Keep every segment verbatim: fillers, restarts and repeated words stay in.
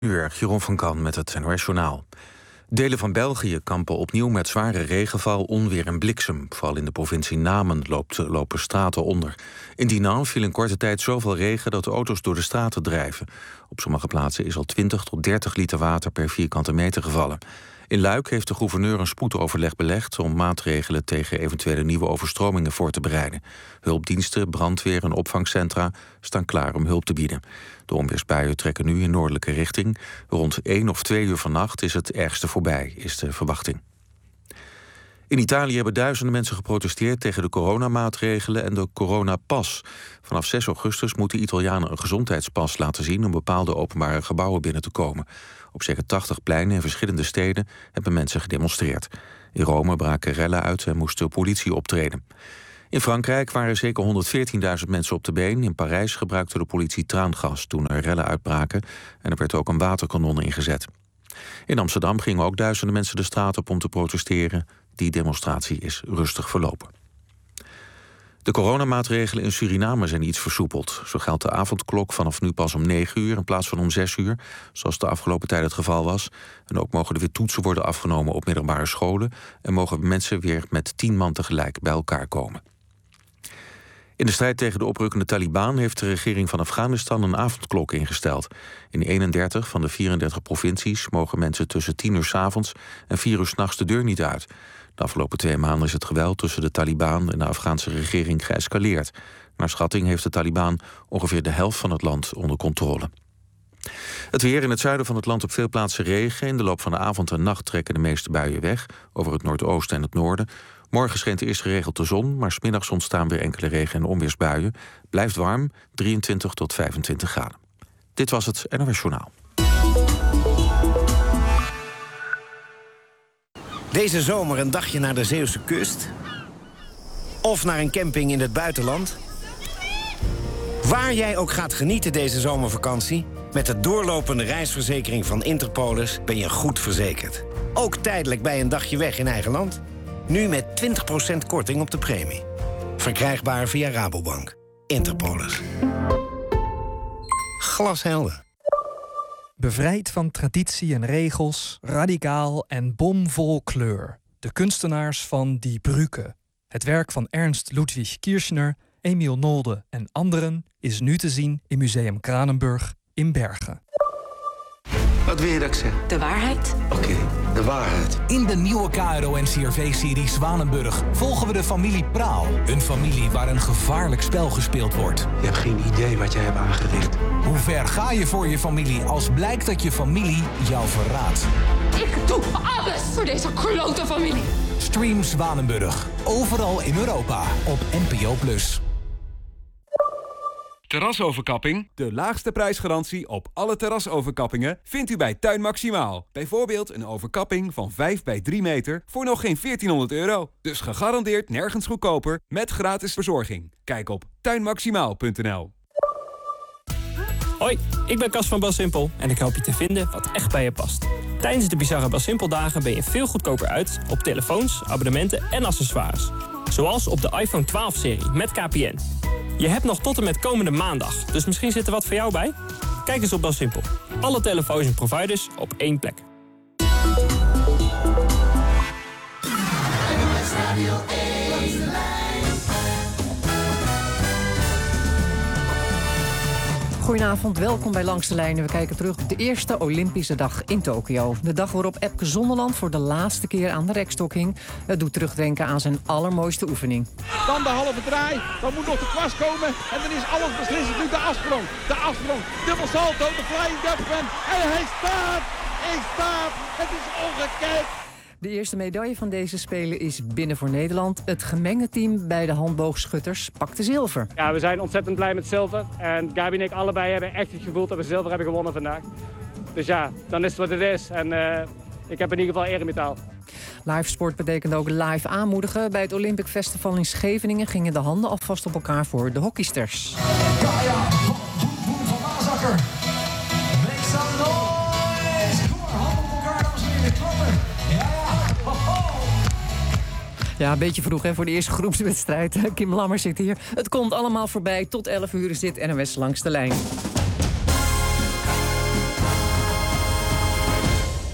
Uur, Jeroen van Kan met het N O S-journaal. Delen van België kampen opnieuw met zware regenval, onweer en bliksem. Vooral in de provincie Namen loopt, lopen straten onder. In Dinant viel in korte tijd zoveel regen dat de auto's door de straten drijven. Op sommige plaatsen is al twintig tot dertig liter water per vierkante meter gevallen. In Luik heeft de gouverneur een spoedoverleg belegd om maatregelen tegen eventuele nieuwe overstromingen voor te bereiden. Hulpdiensten, brandweer en opvangcentra staan klaar om hulp te bieden. De onweersbuien trekken nu in noordelijke richting. Rond één of twee uur vannacht is het ergste voorbij, is de verwachting. In Italië hebben duizenden mensen geprotesteerd tegen de coronamaatregelen en de coronapas. Vanaf zes augustus moeten Italianen een gezondheidspas laten zien om bepaalde openbare gebouwen binnen te komen. Op zeker tachtig pleinen in verschillende steden hebben mensen gedemonstreerd. In Rome braken rellen uit en moest de politie optreden. In Frankrijk waren zeker honderdveertienduizend mensen op de been. In Parijs gebruikte de politie traangas toen er rellen uitbraken en er werd ook een waterkanon ingezet. In Amsterdam gingen ook duizenden mensen de straat op om te protesteren. Die demonstratie is rustig verlopen. De coronamaatregelen in Suriname zijn iets versoepeld. Zo geldt de avondklok vanaf nu pas om negen uur in plaats van om zes uur, zoals de afgelopen tijd het geval was. En ook mogen er weer toetsen worden afgenomen op middelbare scholen en mogen mensen weer met tien man tegelijk bij elkaar komen. In de strijd tegen de oprukkende Taliban heeft de regering van Afghanistan een avondklok ingesteld. In eenendertig van de vierendertig provincies mogen mensen tussen tien uur 's avonds en vier uur 's nachts de deur niet uit. De afgelopen twee maanden is het geweld tussen de Taliban en de Afghaanse regering geëscaleerd. Naar schatting heeft de Taliban ongeveer de helft van het land onder controle. Het weer in het zuiden van het land op veel plaatsen regen. In de loop van de avond en nacht trekken de meeste buien weg over het noordoosten en het noorden. Morgen schijnt eerst geregeld de zon, maar 's middags ontstaan weer enkele regen- en onweersbuien. Blijft warm, drieëntwintig tot vijfentwintig graden. Dit was het N O S-journaal. Deze zomer een dagje naar de Zeeuwse kust? Of naar een camping in het buitenland? Waar jij ook gaat genieten deze zomervakantie, met de doorlopende reisverzekering van Interpolis ben je goed verzekerd. Ook tijdelijk bij een dagje weg in eigen land. Nu met twintig procent korting op de premie. Verkrijgbaar via Rabobank. Interpolis. Glashelder. Bevrijd van traditie en regels, radicaal en bomvol kleur. De kunstenaars van Die Brücke. Het werk van Ernst Ludwig Kirchner, Emiel Nolde en anderen is nu te zien in Museum Kranenburg in Bergen. Wat wil je dat ik zeg? De waarheid. Oké, okay, de waarheid. In de nieuwe K R O N C R V-serie Zwanenburg volgen we de familie Praal. Een familie waar een gevaarlijk spel gespeeld wordt. Je hebt geen idee wat jij hebt aangericht. Hoe ver ga je voor je familie als blijkt dat je familie jou verraadt? Ik doe alles voor deze klote familie. Stream Zwanenburg. Overal in Europa op N P O plus. Terrasoverkapping. De laagste prijsgarantie op alle terrasoverkappingen vindt u bij Tuin Maximaal. Bijvoorbeeld een overkapping van vijf bij drie meter voor nog geen veertienhonderd euro. Dus gegarandeerd nergens goedkoper met gratis verzorging. Kijk op tuin maximaal punt n l. Hoi, ik ben Cas van Belsimpel en ik help je te vinden wat echt bij je past. Tijdens de bizarre Belsimpel dagen ben je veel goedkoper uit op telefoons, abonnementen en accessoires. Zoals op de iPhone twaalf-serie met K P N. Je hebt nog tot en met komende maandag, dus misschien zit er wat voor jou bij? Kijk eens op Belsimpel. Alle telefoons en providers op één plek. Goedenavond, welkom bij Langs de Lijnen. We kijken terug op de eerste Olympische dag in Tokio. De dag waarop Epke Zonderland voor de laatste keer aan de rekstok hing. Het doet terugdenken aan zijn allermooiste oefening. Dan de halve draai, dan moet nog de kwast komen. En dan is alles beslissend. Nu de afsprong, de afsprong, dubbel salto, de flying Dutchman. En hij staat, hij staat, het is ongekend. De eerste medaille van deze Spelen is binnen voor Nederland. Het gemengde team bij de handboogschutters pakte zilver. Ja, we zijn ontzettend blij met zilver. En Gabi en ik allebei hebben echt het gevoel dat we zilver hebben gewonnen vandaag. Dus ja, dan is het wat het is. En uh, ik heb in ieder geval eremetaal. Live sport betekent ook live aanmoedigen. Bij het Olympic Festival in Scheveningen gingen de handen alvast op elkaar voor de hockeysters. Ja, ja, van Maasakker. Make some noise. Kom maar, handen op elkaar, dames en heren, klappen. Ja, een beetje vroeg hè, voor de eerste groepswedstrijd. Kim Lammers zit hier. Het komt allemaal voorbij. Tot elf uur is dit N O S Langs de Lijn.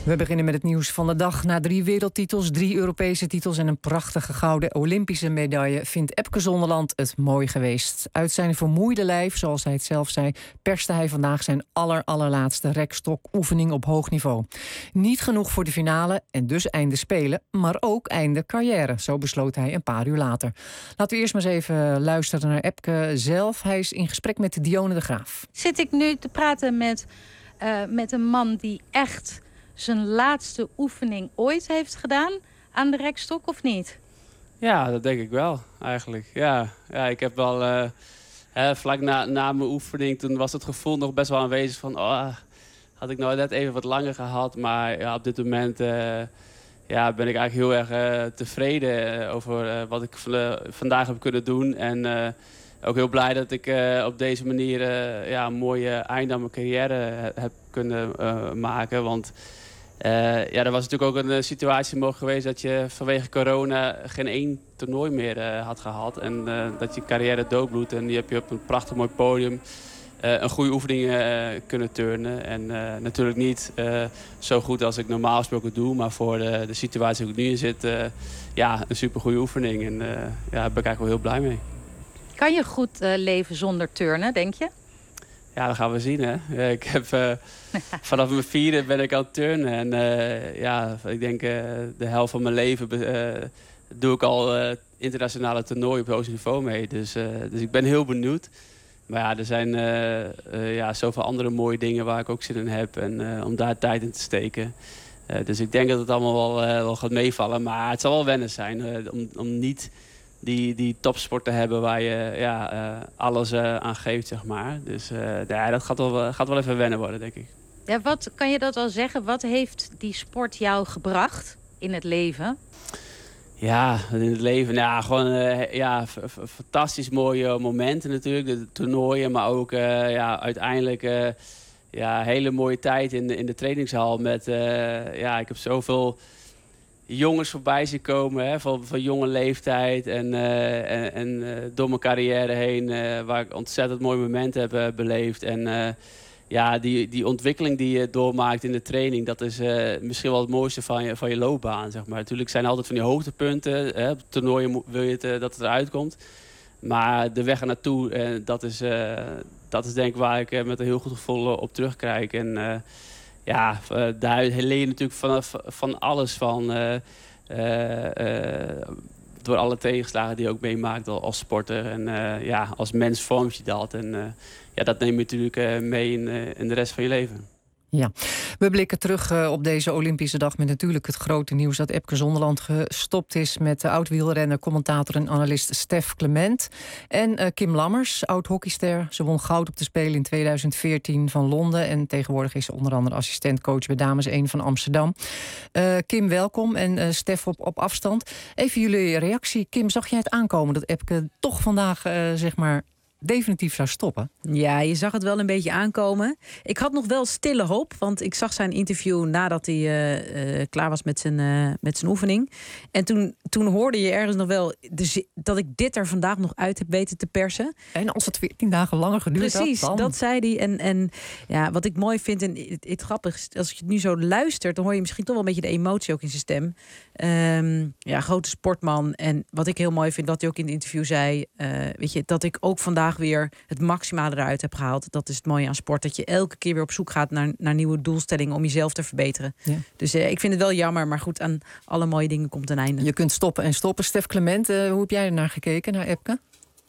We beginnen met het nieuws van de dag. Na drie wereldtitels, drie Europese titels en een prachtige gouden Olympische medaille vindt Epke Zonderland het mooi geweest. Uit zijn vermoeide lijf, zoals hij het zelf zei, perste hij vandaag zijn aller allerlaatste rekstokoefening op hoog niveau. Niet genoeg voor de finale en dus einde spelen, maar ook einde carrière. Zo besloot hij een paar uur later. Laten we eerst maar eens even luisteren naar Epke zelf. Hij is in gesprek met Dionne de Graaf. Zit ik nu te praten met, uh, met een man die echt zijn laatste oefening ooit heeft gedaan aan de rekstok, of niet? Ja, dat denk ik wel, eigenlijk. Ja, ja ik heb wel... Uh, hè, vlak na, na mijn oefening, toen was het gevoel nog best wel aanwezig van... Oh, had ik nou net even wat langer gehad. Maar ja, op dit moment uh, ja, ben ik eigenlijk heel erg uh, tevreden over uh, wat ik uh, vandaag heb kunnen doen. En uh, ook heel blij dat ik uh, op deze manier uh, ja, een mooie einde aan mijn carrière heb kunnen uh, maken. Want... Uh, ja, er was natuurlijk ook een uh, situatie mogelijk geweest dat je vanwege corona geen één toernooi meer uh, had gehad. En uh, dat je carrière doodbloedt. En die heb je op een prachtig mooi podium uh, een goede oefening uh, kunnen turnen. En uh, natuurlijk niet uh, zo goed als ik normaal gesproken doe. Maar voor de, de situatie waar ik nu in zit, uh, ja, een supergoeie oefening. En uh, ja, daar ben ik eigenlijk wel heel blij mee. Kan je goed uh, leven zonder turnen, denk je? Ja, dat gaan we zien, hè. Ik heb, uh, vanaf mijn vierde ben ik aan het turnen. En uh, ja, ik denk uh, de helft van mijn leven uh, doe ik al uh, internationale toernooien op hoogst niveau mee. Dus, uh, dus ik ben heel benieuwd. Maar ja, er zijn uh, uh, ja, zoveel andere mooie dingen waar ik ook zin in heb. En uh, om daar tijd in te steken. Uh, dus ik denk dat het allemaal wel, uh, wel gaat meevallen. Maar het zal wel wennen zijn uh, om, om niet... Die, die topsport te hebben waar je ja, uh, alles uh, aan geeft, zeg maar. Dus uh, ja, dat gaat wel, gaat wel even wennen worden, denk ik. Ja, wat, kan je dat wel zeggen? Wat heeft die sport jou gebracht in het leven? Ja, in het leven, nou, gewoon uh, ja, fantastisch mooie momenten natuurlijk. De toernooien, maar ook uh, ja, uiteindelijk uh, ja, hele mooie tijd in de, in de trainingshal. Met, uh, ja, ik heb zoveel... jongens voorbij zien komen, hè, van, van jonge leeftijd en, uh, en, en uh, door mijn carrière heen, uh, waar ik ontzettend mooie momenten heb uh, beleefd. En uh, ja, die, die ontwikkeling die je doormaakt in de training, dat is uh, misschien wel het mooiste van je, van je loopbaan, zeg maar. Natuurlijk zijn er altijd van die hoogtepunten, hè, op toernooien wil je het, uh, dat het eruit komt. Maar de weg er naartoe, uh, dat, is, uh, dat is denk ik waar ik uh, met een heel goed gevoel uh, op terugkijk. En, uh, Ja, uh, daar leer je natuurlijk van, van alles van. Uh, uh, uh, door alle tegenslagen die je ook meemaakt als sporter. En uh, ja, als mens vormt je dat. En uh, ja, dat neem je natuurlijk uh, mee in, uh, in de rest van je leven. Ja, we blikken terug uh, op deze Olympische dag met natuurlijk het grote nieuws dat Epke Zonderland gestopt is met de oud-wielrenner, commentator en analist Stef Clement. En uh, Kim Lammers, oud-hockeyster. Ze won goud op de Spelen in tweeduizend veertien van Londen. En tegenwoordig is ze onder andere assistentcoach bij Dames één van Amsterdam. Uh, Kim, welkom. En uh, Stef op, op afstand. Even jullie reactie. Kim, zag jij het aankomen dat Epke toch vandaag, uh, zeg maar... definitief zou stoppen? Ja, je zag het wel een beetje aankomen. Ik had nog wel stille hoop, want ik zag zijn interview nadat hij uh, uh, klaar was met zijn, uh, met zijn oefening. En toen, toen hoorde je ergens nog wel de, dat ik dit er vandaag nog uit heb weten te persen. En als het veertien dagen langer geduurd had, Precies, dan... dat zei hij. En, en ja, wat ik mooi vind, en het, het grappige is, als je het nu zo luistert, dan hoor je misschien toch wel een beetje de emotie ook in zijn stem. Um, ja, grote sportman. En wat ik heel mooi vind, wat hij ook in het interview zei, uh, weet je, dat ik ook vandaag weer het maximale eruit heb gehaald. Dat is het mooie aan sport. Dat je elke keer weer op zoek gaat naar, naar nieuwe doelstellingen om jezelf te verbeteren. Ja. Dus uh, ik vind het wel jammer, maar goed, aan alle mooie dingen komt een einde. Je kunt stoppen en stoppen. Stef Clement, uh, hoe heb jij er naar gekeken, naar Epke?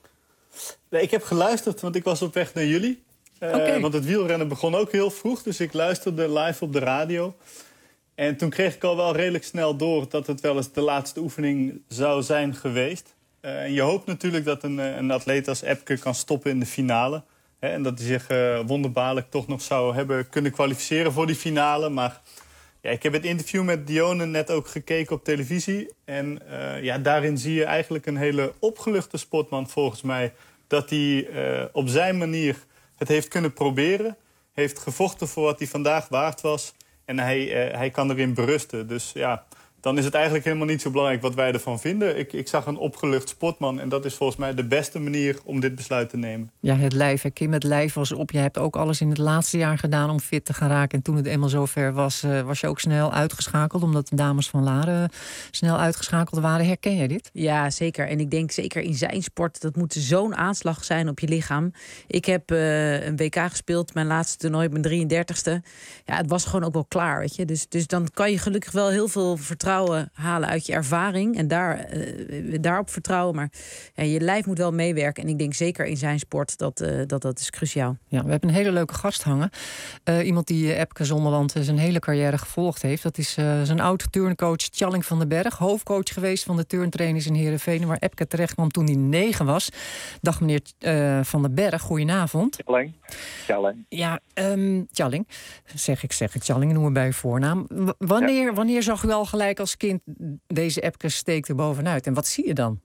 Nee, ik heb geluisterd, want ik was op weg naar jullie. Uh, okay. Want het wielrennen begon ook heel vroeg, dus ik luisterde live op de radio. En toen kreeg ik al wel redelijk snel door dat het wel eens de laatste oefening zou zijn geweest. Uh, en je hoopt natuurlijk dat een, een atleet als Epke kan stoppen in de finale. Hè, en dat hij zich uh, wonderbaarlijk toch nog zou hebben kunnen kwalificeren voor die finale. Maar ja, ik heb het interview met Dionne net ook gekeken op televisie. En uh, ja, daarin zie je eigenlijk een hele opgeluchte sportman volgens mij. Dat hij uh, op zijn manier het heeft kunnen proberen. Heeft gevochten voor wat hij vandaag waard was. En hij, uh, hij kan erin berusten. Dus ja, dan is het eigenlijk helemaal niet zo belangrijk wat wij ervan vinden. Ik, ik zag een opgelucht sportman en dat is volgens mij de beste manier om dit besluit te nemen. Ja, het lijf. Hè. Kim, het lijf was op. Je hebt ook alles in het laatste jaar gedaan om fit te gaan raken. En toen het eenmaal zover was, uh, was je ook snel uitgeschakeld, omdat de dames van Laren snel uitgeschakeld waren. Herken jij dit? Ja, zeker. En ik denk zeker in zijn sport, dat moet zo'n aanslag zijn op je lichaam. Ik heb uh, een W K gespeeld, mijn laatste toernooi op mijn drieëndertigste. Ja, het was gewoon ook wel klaar, weet je. Dus, dus dan kan je gelukkig wel heel veel vertrouwen halen uit je ervaring en daar, uh, daarop vertrouwen. Maar ja, je lijf moet wel meewerken. En ik denk zeker in zijn sport dat uh, dat, dat is cruciaal. Ja, we hebben een hele leuke gast hangen. Uh, iemand die uh, Epke Zonderland uh, zijn hele carrière gevolgd heeft. Dat is uh, zijn oud-turncoach Tjalling van den Berg. Hoofdcoach geweest van de turntrainers in Heerenveen, waar Epke terecht kwam toen hij negen was. Dag meneer uh, Van den Berg, goedenavond. Tjalling. Tjalling. Ja, um, Tjalling. Zeg ik, zeg ik Tjalling, noemen bij voornaam. W- wanneer, ja. wanneer zag u al gelijk als kind deze Epke steekt er bovenuit? En wat zie je dan?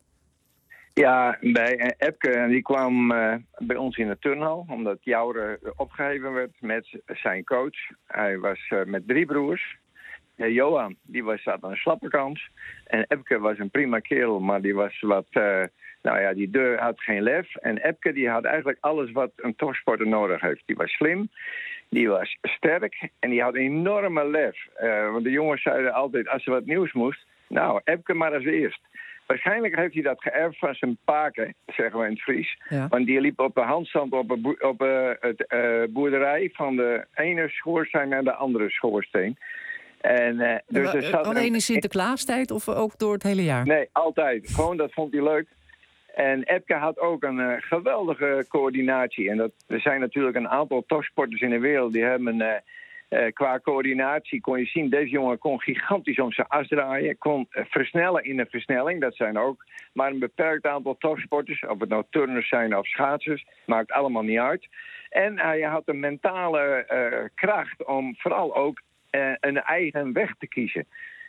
Ja, bij Epke, die kwam uh, bij ons in de turnhal, omdat Joure opgeheven werd met zijn coach. Hij was uh, met drie broers. Uh, Johan, die was zat aan de slappe kant. En Epke was een prima kerel, maar die was wat... Uh, nou ja, die deur had geen lef. En Epke, die had eigenlijk alles wat een topsporter nodig heeft. Die was slim, die was sterk en die had een enorme lef. Uh, want de jongens zeiden altijd, als er wat nieuws moest... Nou, Epke maar als eerst. Waarschijnlijk heeft hij dat geërfd van zijn paken, zeggen we in het Fries. Ja. Want die liep op de handstand op een boe- op een uh, boerderij van de ene schoorsteen naar de andere schoorsteen. En, uh, dus er zat alleen in een... Sinterklaastijd of ook door het hele jaar? Nee, altijd. Gewoon, dat vond hij leuk. En Epke had ook een uh, geweldige coördinatie. En dat, er zijn natuurlijk een aantal topsporters in de wereld die hebben... Uh, Uh, qua coördinatie kon je zien, deze jongen kon gigantisch om zijn as draaien. Kon uh, versnellen in de versnelling, dat zijn ook maar een beperkt aantal topsporters. Of het nou turners zijn of schaatsers, maakt allemaal niet uit. En hij uh, had een mentale uh, kracht om vooral ook uh, een eigen weg te kiezen.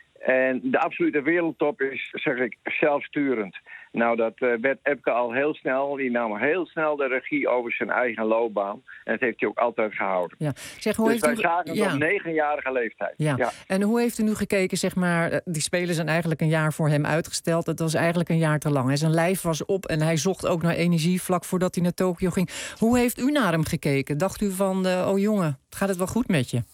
En de absolute wereldtop is, zeg ik, zelfsturend. Nou, dat uh, werd Epke al heel snel. Die nam heel snel de regie over zijn eigen loopbaan. En dat heeft hij ook altijd gehouden. Ja. Zeg, hoe dus heeft wij u... zagen het ja. op negenjarige leeftijd. Ja. Ja. En hoe heeft u nu gekeken, zeg maar... Die Spelen zijn eigenlijk een jaar voor hem uitgesteld. Het was eigenlijk een jaar te lang. Hè. Zijn lijf was op en hij zocht ook naar energie vlak voordat hij naar Tokio ging. Hoe heeft u naar hem gekeken? Dacht u van, uh, oh jongen, gaat het wel goed met je?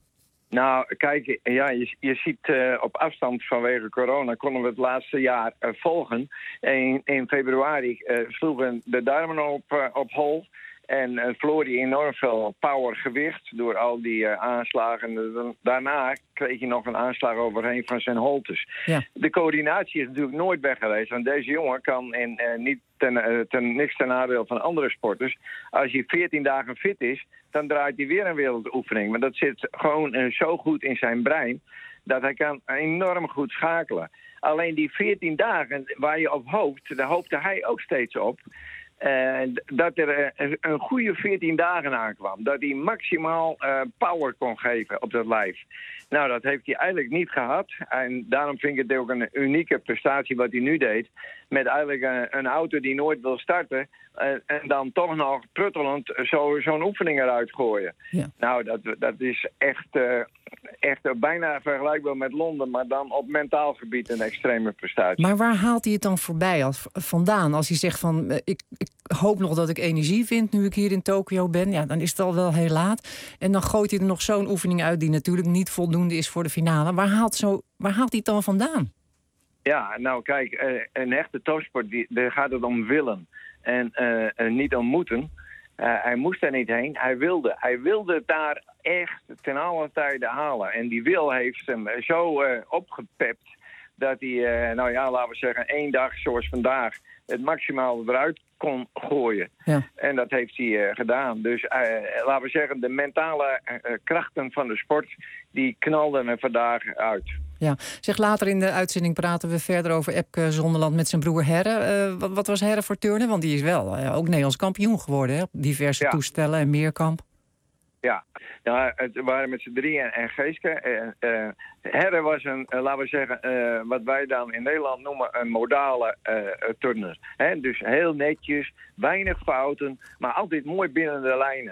Nou, kijk, ja, je, je ziet uh, op afstand vanwege corona konden we het laatste jaar uh, volgen. En in februari uh, sloegen de duimen op, uh, op hol. En uh, verloor hij enorm veel power, gewicht door al die uh, aanslagen. Daarna kreeg hij nog een aanslag overheen van zijn holtes. Ja. De coördinatie is natuurlijk nooit weg geweest. Want deze jongen kan in, uh, niet ten, uh, ten, niks ten nadeel van andere sporters. Als hij veertien dagen fit is, dan draait hij weer een wereldoefening. Maar dat zit gewoon uh, zo goed in zijn brein dat hij kan enorm goed schakelen. Alleen die veertien dagen waar je op hoopt, daar hoopte hij ook steeds op. Uh, dat er uh, een goede veertien dagen aankwam. Dat hij maximaal uh, power kon geven op dat lijf. Nou, dat heeft hij eigenlijk niet gehad. En daarom vind ik het ook een unieke prestatie wat hij nu deed. Met eigenlijk een, een auto die nooit wil starten. Uh, en dan toch nog pruttelend zo, zo'n oefening eruit gooien. Ja. Nou, dat, dat is echt, uh, echt uh, bijna vergelijkbaar met Londen. Maar dan op mentaal gebied een extreme prestatie. Maar waar haalt hij het dan voorbij als, vandaan? Als hij zegt van, uh, ik, ik hoop nog dat ik energie vind nu ik hier in Tokio ben. Ja, dan is het al wel heel laat. En dan gooit hij er nog zo'n oefening uit die natuurlijk niet voldoende is voor de finale. Waar haalt, zo, waar haalt hij het dan vandaan? Ja, nou kijk, uh, een echte topsport, die, daar gaat het om willen. En uh, uh, niet om moeten. Uh, hij moest er niet heen, hij wilde. Hij wilde het daar echt ten alle tijde halen. En die wil heeft hem zo uh, opgepept dat hij, uh, nou ja, laten we zeggen, één dag zoals vandaag het maximaal eruit kon gooien. Ja. En dat heeft hij uh, gedaan. Dus uh, laten we zeggen, de mentale uh, krachten van de sport, die knalden er vandaag uit. Ja, zeg, later in de uitzending praten we verder over Epke Zonderland met zijn broer Herre. Uh, wat, wat was Herre voor turnen? Want die is wel uh, ook Nederlands kampioen geworden, hè? Op diverse ja. toestellen en meerkamp. Ja, nou, het waren met z'n drieën en Geeske. Uh, uh, Herre was een, uh, laten we zeggen, uh, wat wij dan in Nederland noemen een modale uh, turner. He, dus heel netjes, weinig fouten, maar altijd mooi binnen de lijnen.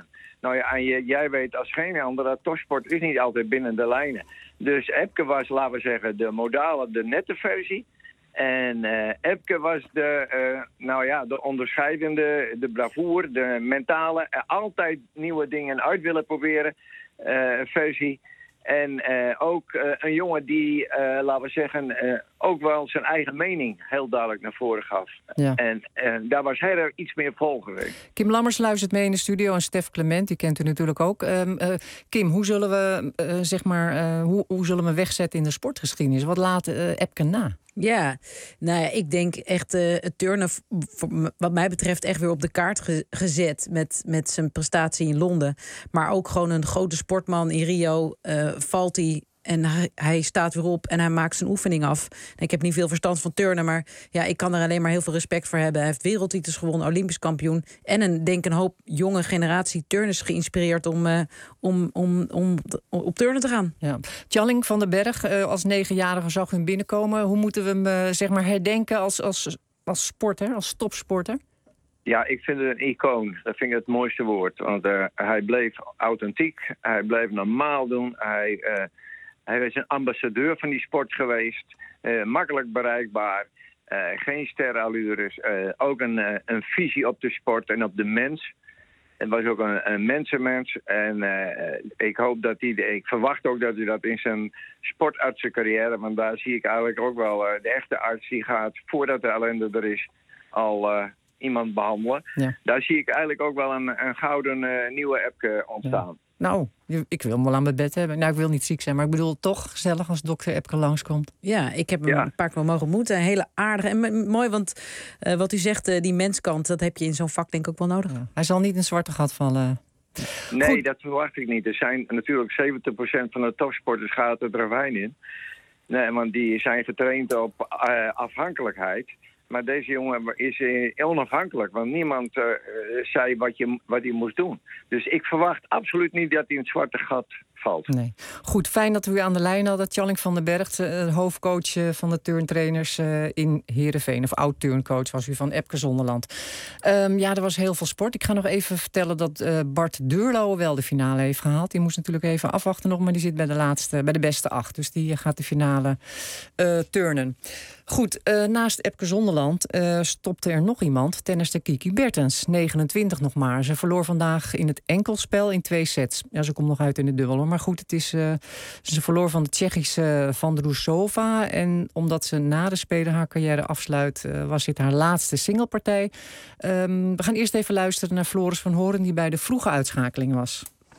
Nou ja, en je, jij weet als geen ander dat topsport is niet altijd binnen de lijnen. Dus Epke was, laten we zeggen, de modale, de nette versie. En uh, Epke was de, uh, nou ja, de onderscheidende, de bravoer, de mentale, uh, altijd nieuwe dingen uit willen proberen uh, versie. En uh, ook uh, een jongen die, uh, laten we zeggen, uh, ook wel zijn eigen mening heel duidelijk naar voren gaf. Ja. En uh, daar was hij er iets meer vol geweest. Kim Lammers luistert mee in de studio en Stef Clement, die kent u natuurlijk ook. Um, uh, Kim, hoe zullen we, uh, zeg maar, uh, hoe, hoe zullen we wegzetten in de sportgeschiedenis? Wat laat uh, Epke na? Ja, nou ja, ik denk echt uh, het turnen, voor, wat mij betreft, echt weer op de kaart ge- gezet met, met zijn prestatie in Londen. Maar ook gewoon een grote sportman in Rio. Uh, valt hij en hij, hij staat weer op en hij maakt zijn oefening af. Ik heb niet veel verstand van turnen, maar ja, ik kan er alleen maar heel veel respect voor hebben. Hij heeft wereldtitels gewonnen, Olympisch kampioen. En een, denk een hoop jonge generatie turners geïnspireerd om, uh, om, om, om op turnen te gaan. Ja. Tjalling van den Berg, uh, als negenjarige zag u hem binnenkomen. Hoe moeten we hem uh, zeg maar herdenken als, als, als sporter, als topsporter? Ja, ik vind het een icoon. Dat vind ik het mooiste woord. Want uh, hij bleef authentiek, hij bleef normaal doen. Hij... Uh, Hij is een ambassadeur van die sport geweest. Uh, makkelijk bereikbaar. Uh, geen sterallures. Uh, ook een, uh, een visie op de sport en op de mens. Het was ook een, een mensenmens. En uh, ik hoop dat hij... Ik verwacht ook dat hij dat in zijn sportartsencarrière... want daar zie ik eigenlijk ook wel... Uh, de echte arts die gaat, voordat de ellende er is... al uh, iemand behandelen. Ja. Daar zie ik eigenlijk ook wel een, een gouden uh, nieuwe Epke ontstaan. Ja. Nou, ik wil hem wel aan mijn bed hebben. Nou, ik wil niet ziek zijn, maar ik bedoel toch gezellig als dokter Epke langskomt. Ja, ik heb hem ja. een paar keer mogen ontmoeten. Een hele aardige en m- mooi, want uh, wat u zegt, uh, die menskant, dat heb je in zo'n vak denk ik ook wel nodig. Ja. Hij zal niet in een zwarte gat vallen. Nee, Goed. Dat verwacht ik niet. Er zijn natuurlijk zeventig procent van de topsporters gaat het ravijn in. Nee, want die zijn getraind op uh, afhankelijkheid. Maar deze jongen is uh, onafhankelijk, want niemand uh, zei wat hij wat je moest doen. Dus ik verwacht absoluut niet dat hij in het zwarte gat valt. Nee. Goed, fijn dat we u aan de lijn hadden. Tjalling van den Berg, uh, hoofdcoach uh, van de turntrainers uh, in Heerenveen. Of oud-turncoach was u van Epke Zonderland. Um, ja, er was heel veel sport. Ik ga nog even vertellen dat uh, Bart Deurlo wel de finale heeft gehaald. Die moest natuurlijk even afwachten nog, maar die zit bij de laatste, bij de beste acht. Dus die gaat de finale uh, turnen. Goed, uh, naast Epke Zonderland uh, stopte er nog iemand. Tennister Kiki Bertens, negenentwintig nog maar. Ze verloor vandaag in het enkelspel in twee sets. Ja, ze komt nog uit in de dubbel, hoor. Maar goed, het is, uh, ze verloor van de Tsjechische Vandrousova. En omdat ze na de Spelen haar carrière afsluit, uh, was dit haar laatste singlepartij. Um, we gaan eerst even luisteren naar Floris van Hoorn, die bij de vroege uitschakeling was.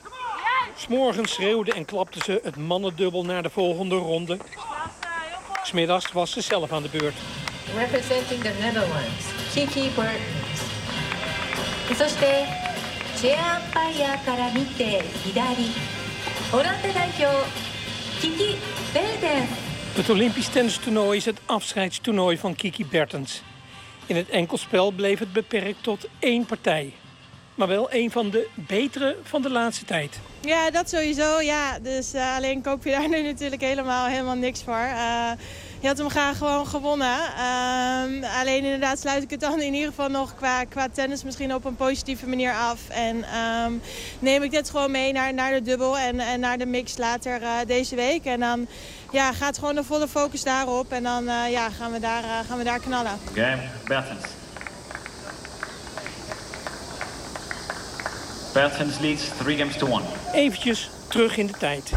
'S Morgens schreeuwde en klapte ze het mannendubbel naar de volgende ronde. 'S Middags was ze zelf aan de beurt. Representing the Netherlands, Kiki Bertens. そしてチェアアンパイアから見て左、オランダ代表Kiki Bertens. Het Olympisch tennistoernooi is het afscheidstoernooi van Kiki Bertens. In het enkelspel bleef het beperkt tot één partij. Maar wel een van de betere van de laatste tijd. Ja, dat sowieso. Ja. Dus uh, alleen koop je daar nu natuurlijk helemaal, helemaal niks voor. Uh, je had hem graag gewoon gewonnen. Uh, alleen inderdaad sluit ik het dan in ieder geval nog qua, qua tennis misschien op een positieve manier af. En um, neem ik dit gewoon mee naar, naar de dubbel en, en naar de mix later uh, deze week. En dan ja, gaat gewoon de volle focus daarop. En dan uh, ja, gaan, we daar, uh, gaan we daar knallen. Game, Bertens. Bertens leads three games to one. Eventjes terug in de tijd.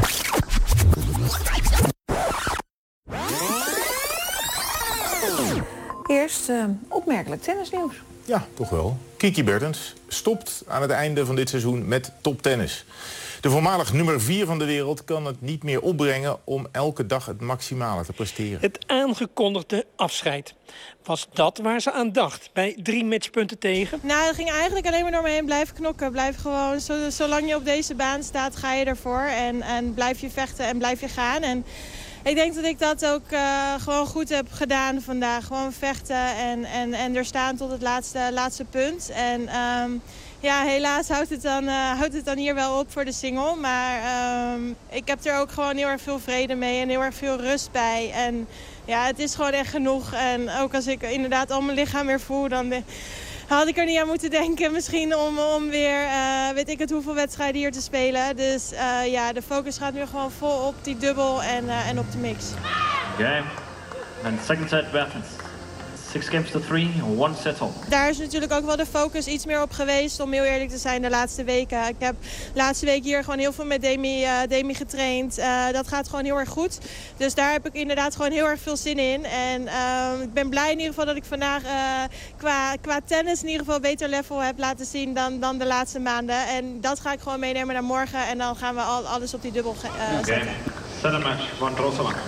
Eerst uh, opmerkelijk tennisnieuws. Ja, toch wel. Kiki Bertens stopt aan het einde van dit seizoen met toptennis. De voormalig nummer vier van de wereld kan het niet meer opbrengen om elke dag het maximale te presteren. Het aangekondigde afscheid. Was dat waar ze aan dacht bij drie matchpunten tegen? Nou, het ging eigenlijk alleen maar door me heen blijven knokken. Blijf gewoon, zolang je op deze baan staat, ga je ervoor. En, en blijf je vechten en blijf je gaan. En ik denk dat ik dat ook uh, gewoon goed heb gedaan vandaag. Gewoon vechten en, en, en er staan tot het laatste, laatste punt. En um, ja, helaas houdt het, dan, uh, houdt het dan hier wel op voor de single. Maar um, ik heb er ook gewoon heel erg veel vrede mee en heel erg veel rust bij. En ja, het is gewoon echt genoeg. En ook als ik inderdaad al mijn lichaam weer voel, dan, had ik er niet aan moeten denken misschien om, om weer, uh, weet ik het, hoeveel wedstrijden hier te spelen. Dus uh, ja, de focus gaat nu gewoon vol op die dubbel en, uh, en op de mix. Game. And second set, Bertens. Six games to three, one set all. Daar is natuurlijk ook wel de focus iets meer op geweest, om heel eerlijk te zijn, de laatste weken. Ik heb de laatste week hier gewoon heel veel met Demi, uh, Demi getraind. Uh, dat gaat gewoon heel erg goed. Dus daar heb ik inderdaad gewoon heel erg veel zin in. En uh, ik ben blij in ieder geval dat ik vandaag uh, qua, qua tennis in ieder geval een beter level heb laten zien dan, dan de laatste maanden. En dat ga ik gewoon meenemen naar morgen. En dan gaan we al, alles op die dubbel uh, zetten. Game. Seven match, one draw so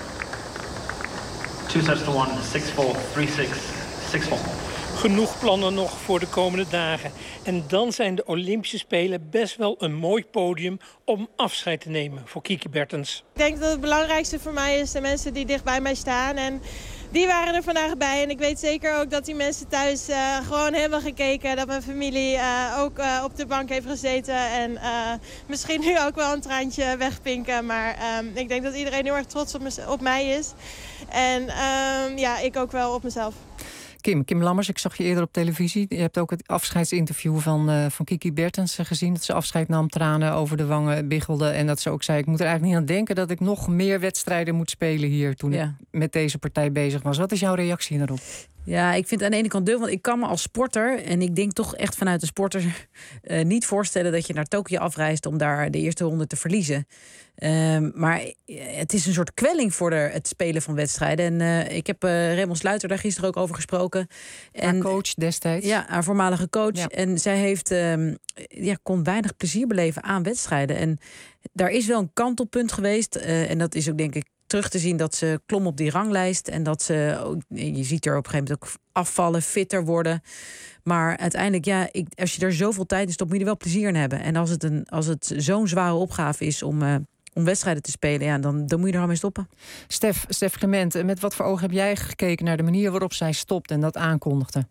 Two sets to one, six four, three six, six four. Genoeg plannen nog voor de komende dagen. En dan zijn de Olympische Spelen best wel een mooi podium om afscheid te nemen voor Kiki Bertens. Ik denk dat het belangrijkste voor mij is de mensen die dicht bij mij staan. En die waren er vandaag bij. En ik weet zeker ook dat die mensen thuis uh, gewoon hebben gekeken. Dat mijn familie uh, ook uh, op de bank heeft gezeten. En uh, misschien nu ook wel een traantje wegpinken. Maar um, ik denk dat iedereen heel erg trots op, me, op mij is. En um, ja, ik ook wel op mezelf. Kim, Kim Lammers, ik zag je eerder op televisie. Je hebt ook het afscheidsinterview van, uh, van Kiki Bertens gezien. Dat ze afscheid nam, tranen over de wangen biggelde. En dat ze ook zei, ik moet er eigenlijk niet aan denken dat ik nog meer wedstrijden moet spelen hier toen ja. ik met deze partij bezig was. Wat is jouw reactie daarop? Ja, ik vind het aan de ene kant dubbel, want ik kan me als sporter, en ik denk toch echt vanuit de sporter, uh, niet voorstellen dat je naar Tokio afreist om daar de eerste ronde te verliezen. Um, maar het is een soort kwelling voor de, het spelen van wedstrijden. En uh, ik heb uh, Raymond Sluiter daar gisteren ook over gesproken. En, haar coach destijds. Ja, haar voormalige coach. Ja. En zij heeft, um, ja, kon weinig plezier beleven aan wedstrijden. En daar is wel een kantelpunt geweest. Uh, en dat is ook denk ik terug te zien dat ze klom op die ranglijst. En dat ze, ook, je ziet er op een gegeven moment ook afvallen, fitter worden. Maar uiteindelijk, ja, ik, als je er zoveel tijd in stopt, moet je er wel plezier in hebben. En als het, een, als het zo'n zware opgave is om, uh, om wedstrijden te spelen, ja, dan, dan moet je er al mee stoppen. Stef, Stef Clement, met wat voor oog heb jij gekeken naar de manier waarop zij stopt en dat aankondigde?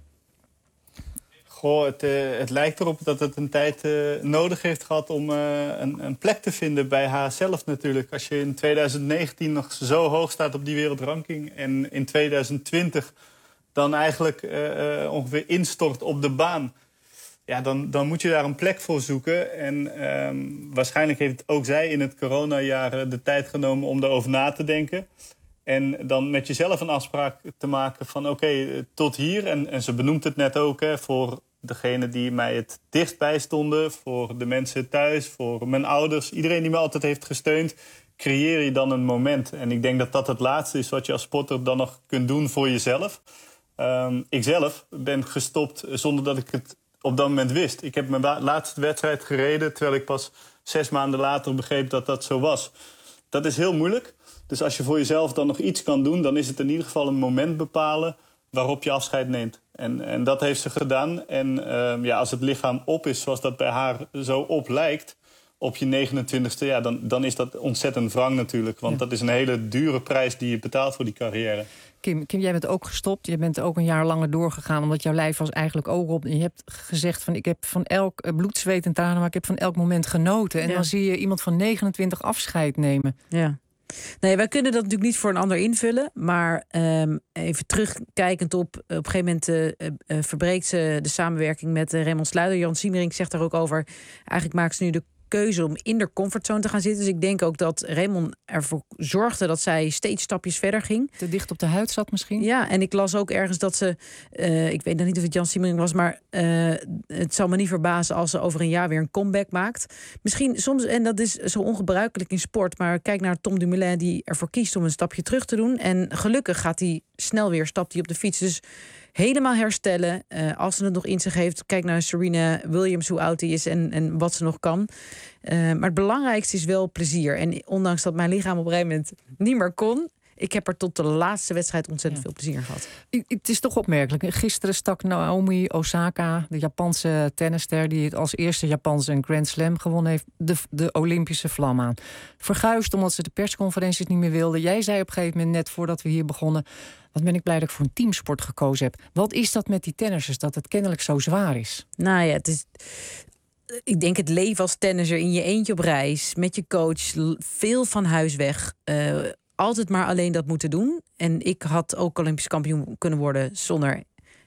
Goh, het, uh, het lijkt erop dat het een tijd uh, nodig heeft gehad om uh, een, een plek te vinden bij haarzelf natuurlijk. Als je in twintig negentien nog zo hoog staat op die wereldranking en in twintig twintig dan eigenlijk uh, uh, ongeveer instort op de baan, ja, dan, dan moet je daar een plek voor zoeken. En um, waarschijnlijk heeft ook zij in het coronajaar de tijd genomen om daarover na te denken. En dan met jezelf een afspraak te maken van oké, okay, tot hier. En, en ze benoemt het net ook, hè, voor degene die mij het dichtstbij stonden, voor de mensen thuis, voor mijn ouders, iedereen die me altijd heeft gesteund, creëer je dan een moment. En ik denk dat dat het laatste is wat je als sporter dan nog kunt doen voor jezelf. Um, ikzelf ben gestopt zonder dat ik het op dat moment wist. Ik heb mijn laatste wedstrijd gereden, terwijl ik pas zes maanden later begreep dat dat zo was. Dat is heel moeilijk. Dus als je voor jezelf dan nog iets kan doen, dan is het in ieder geval een moment bepalen waarop je afscheid neemt. En, en dat heeft ze gedaan. En uh, ja, als het lichaam op is, zoals dat bij haar zo op lijkt, op je negenentwintigste, ja, dan, dan is dat ontzettend wrang natuurlijk. Want ja. dat is een hele dure prijs die je betaalt voor die carrière. Kim, Kim, jij bent ook gestopt. Je bent ook een jaar langer doorgegaan, omdat jouw lijf was eigenlijk ook op. En je hebt gezegd van ik heb van elk bloed, zweet en tranen, maar ik heb van elk moment genoten. En ja. dan zie je iemand van negenentwintig afscheid nemen. Ja. Nee, wij kunnen dat natuurlijk niet voor een ander invullen. Maar um, even terugkijkend op... op een gegeven moment uh, uh, verbreekt ze de samenwerking met uh, Raymond Sluiter. Jan Siemering zegt daar ook over. Eigenlijk maakt ze nu de keuze om in de comfortzone te gaan zitten. Dus ik denk ook dat Raymond ervoor zorgde dat zij steeds stapjes verder ging. Te dicht op de huid zat misschien? Ja, en ik las ook ergens dat ze... Uh, ik weet nog niet of het Jan Siemering was, maar uh, het zal me niet verbazen als ze over een jaar weer een comeback maakt. Misschien soms, en dat is zo ongebruikelijk in sport, maar kijk naar Tom Dumoulin die ervoor kiest om een stapje terug te doen. En gelukkig gaat hij snel weer, stapt hij op de fiets. Dus helemaal herstellen. Uh, als ze het nog in zich heeft. Kijk naar Serena Williams, hoe oud hij is en, en wat ze nog kan. Uh, maar het belangrijkste is wel plezier. En ondanks dat mijn lichaam op een gegeven moment niet meer kon, ik heb er tot de laatste wedstrijd ontzettend ja. veel plezier gehad. Het is toch opmerkelijk. Gisteren stak Naomi Osaka, de Japanse tennisster die het als eerste Japanse een Grand Slam gewonnen heeft, de, de Olympische vlam aan. Verguisd omdat ze de persconferenties niet meer wilde. Jij zei op een gegeven moment net voordat we hier begonnen, wat ben ik blij dat ik voor een teamsport gekozen heb. Wat is dat met die tennissers, dat het kennelijk zo zwaar is? Nou ja, het is... Ik denk het leven als tennisser in je eentje op reis, met je coach, veel van huis weg. Uh, altijd maar alleen dat moeten doen. En ik had ook Olympisch kampioen kunnen worden zonder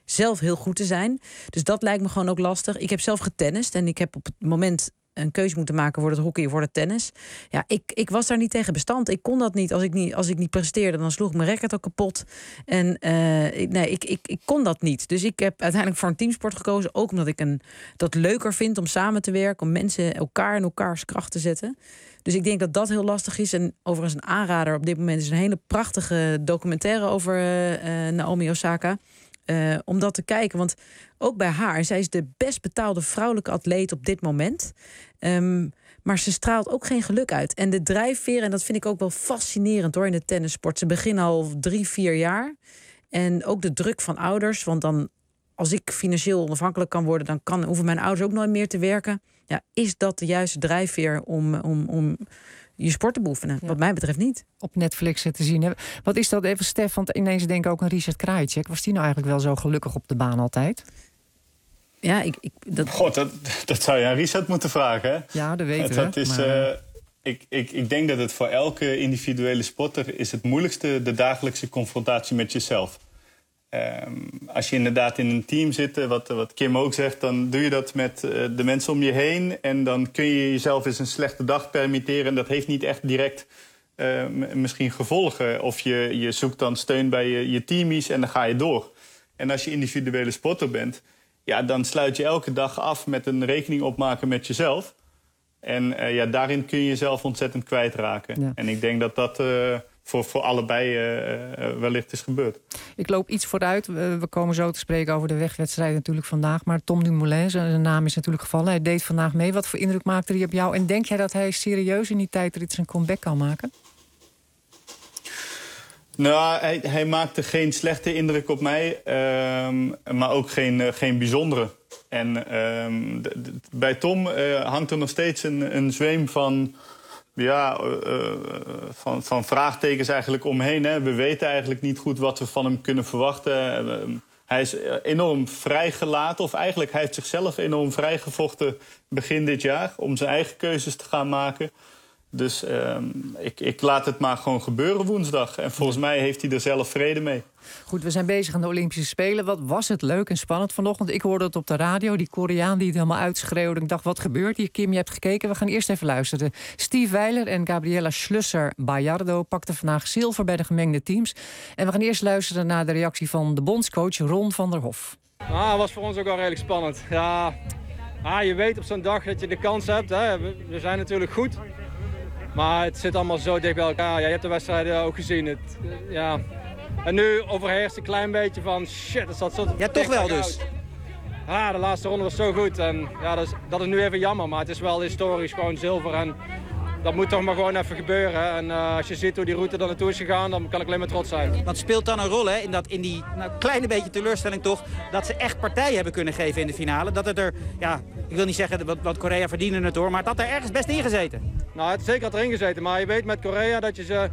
zelf heel goed te zijn. Dus dat lijkt me gewoon ook lastig. Ik heb zelf getennist en ik heb op het moment een keuze moeten maken voor het hockey of voor het tennis. Ja, ik, ik was daar niet tegen bestand. Ik kon dat niet. Als ik niet, als ik niet presteerde, dan sloeg mijn racket ook kapot. En uh, ik, nee, ik, ik, ik kon dat niet. Dus ik heb uiteindelijk voor een teamsport gekozen. Ook omdat ik een, dat leuker vind om samen te werken. Om mensen elkaar in elkaars kracht te zetten. Dus ik denk dat dat heel lastig is. En overigens een aanrader op dit moment is een hele prachtige documentaire over uh, Naomi Osaka. Uh, om dat te kijken, want ook bij haar, zij is de best betaalde vrouwelijke atleet op dit moment. Um, maar ze straalt ook geen geluk uit. En de drijfveer, en dat vind ik ook wel fascinerend hoor in de tennissport. Ze beginnen al drie, vier jaar. En ook de druk van ouders, want dan als ik financieel onafhankelijk kan worden, dan kan, hoeven mijn ouders ook nooit meer te werken. Ja, is dat de juiste drijfveer om, om, om je sport te beoefenen? Ja. Wat mij betreft niet. Op Netflix te zien hebben. Wat is dat even, Stef? Want ineens denk ik ook aan Richard Krajicek. Was die nou eigenlijk wel zo gelukkig op de baan altijd? Ja, ik... ik dat... God, dat, dat zou je aan Richard moeten vragen, hè? Ja, dat weten dat we. Is, maar... uh, ik, ik, ik denk dat het voor elke individuele sporter is het moeilijkste de dagelijkse confrontatie met jezelf. Um, als je inderdaad in een team zit, wat, wat Kim ook zegt, dan doe je dat met uh, de mensen om je heen. En dan kun je jezelf eens een slechte dag permitteren. En dat heeft niet echt direct uh, m- misschien gevolgen. Of je, je zoekt dan steun bij je, je teamies en dan ga je door. En als je individuele sporter bent, ja, dan sluit je elke dag af met een rekening opmaken met jezelf. En uh, ja, daarin kun je jezelf ontzettend kwijtraken. Ja. En ik denk dat dat uh, voor, voor allebei uh, uh, wellicht is gebeurd. Ik loop iets vooruit. We, we komen zo te spreken over de wegwedstrijd natuurlijk vandaag. Maar Tom Dumoulin, zijn naam is natuurlijk gevallen. Hij deed vandaag mee. Wat voor indruk maakte hij op jou? En denk jij dat hij serieus in die tijdrit zijn comeback kan maken? Nou, hij, hij maakte geen slechte indruk op mij. Um, maar ook geen, uh, geen bijzondere. En um, d- d- bij Tom uh, hangt er nog steeds een, een zweem van, ja, uh, uh, van, van vraagtekens eigenlijk omheen. Hè. We weten eigenlijk niet goed wat we van hem kunnen verwachten. Uh, hij is enorm vrijgelaten, of eigenlijk hij heeft zichzelf enorm vrijgevochten begin dit jaar om zijn eigen keuzes te gaan maken. Dus uh, ik, ik laat het maar gewoon gebeuren woensdag. En volgens mij heeft hij er zelf vrede mee. Goed, we zijn bezig aan de Olympische Spelen. Wat was het leuk en spannend vanochtend. Ik hoorde het op de radio, die Koreaan die het helemaal uitschreeuwde. Ik dacht, wat gebeurt hier? Kim, je hebt gekeken. We gaan eerst even luisteren. Steve Weiler en Gabriela Schlösser-Bayardo pakten vandaag zilver bij de gemengde teams. En we gaan eerst luisteren naar de reactie van de bondscoach Ron van der Hof. Ah, dat was voor ons ook wel redelijk spannend. Ja, ah, je weet op zo'n dag dat je de kans hebt. Hè. We, we zijn natuurlijk goed. Maar het zit allemaal zo dicht bij elkaar. Ja, je hebt de wedstrijden ook gezien. Het, ja. En nu overheerst een klein beetje van shit, het zat zo. Ja, toch wel dus. Ah, de laatste ronde was zo goed. En ja, dat is, dat is nu even jammer. Maar het is wel historisch gewoon zilver. En dat moet toch maar gewoon even gebeuren. En uh, als je ziet hoe die route er naartoe is gegaan, dan kan ik alleen maar trots zijn. Wat speelt dan een rol, hè? In, dat, in die nou, kleine beetje teleurstelling toch, dat ze echt partij hebben kunnen geven in de finale. Dat het er, ja, ik wil niet zeggen, wat, wat Korea verdienen het door, maar het had er ergens best in gezeten. Nou, het zeker had erin gezeten. Maar je weet met Korea dat je ze...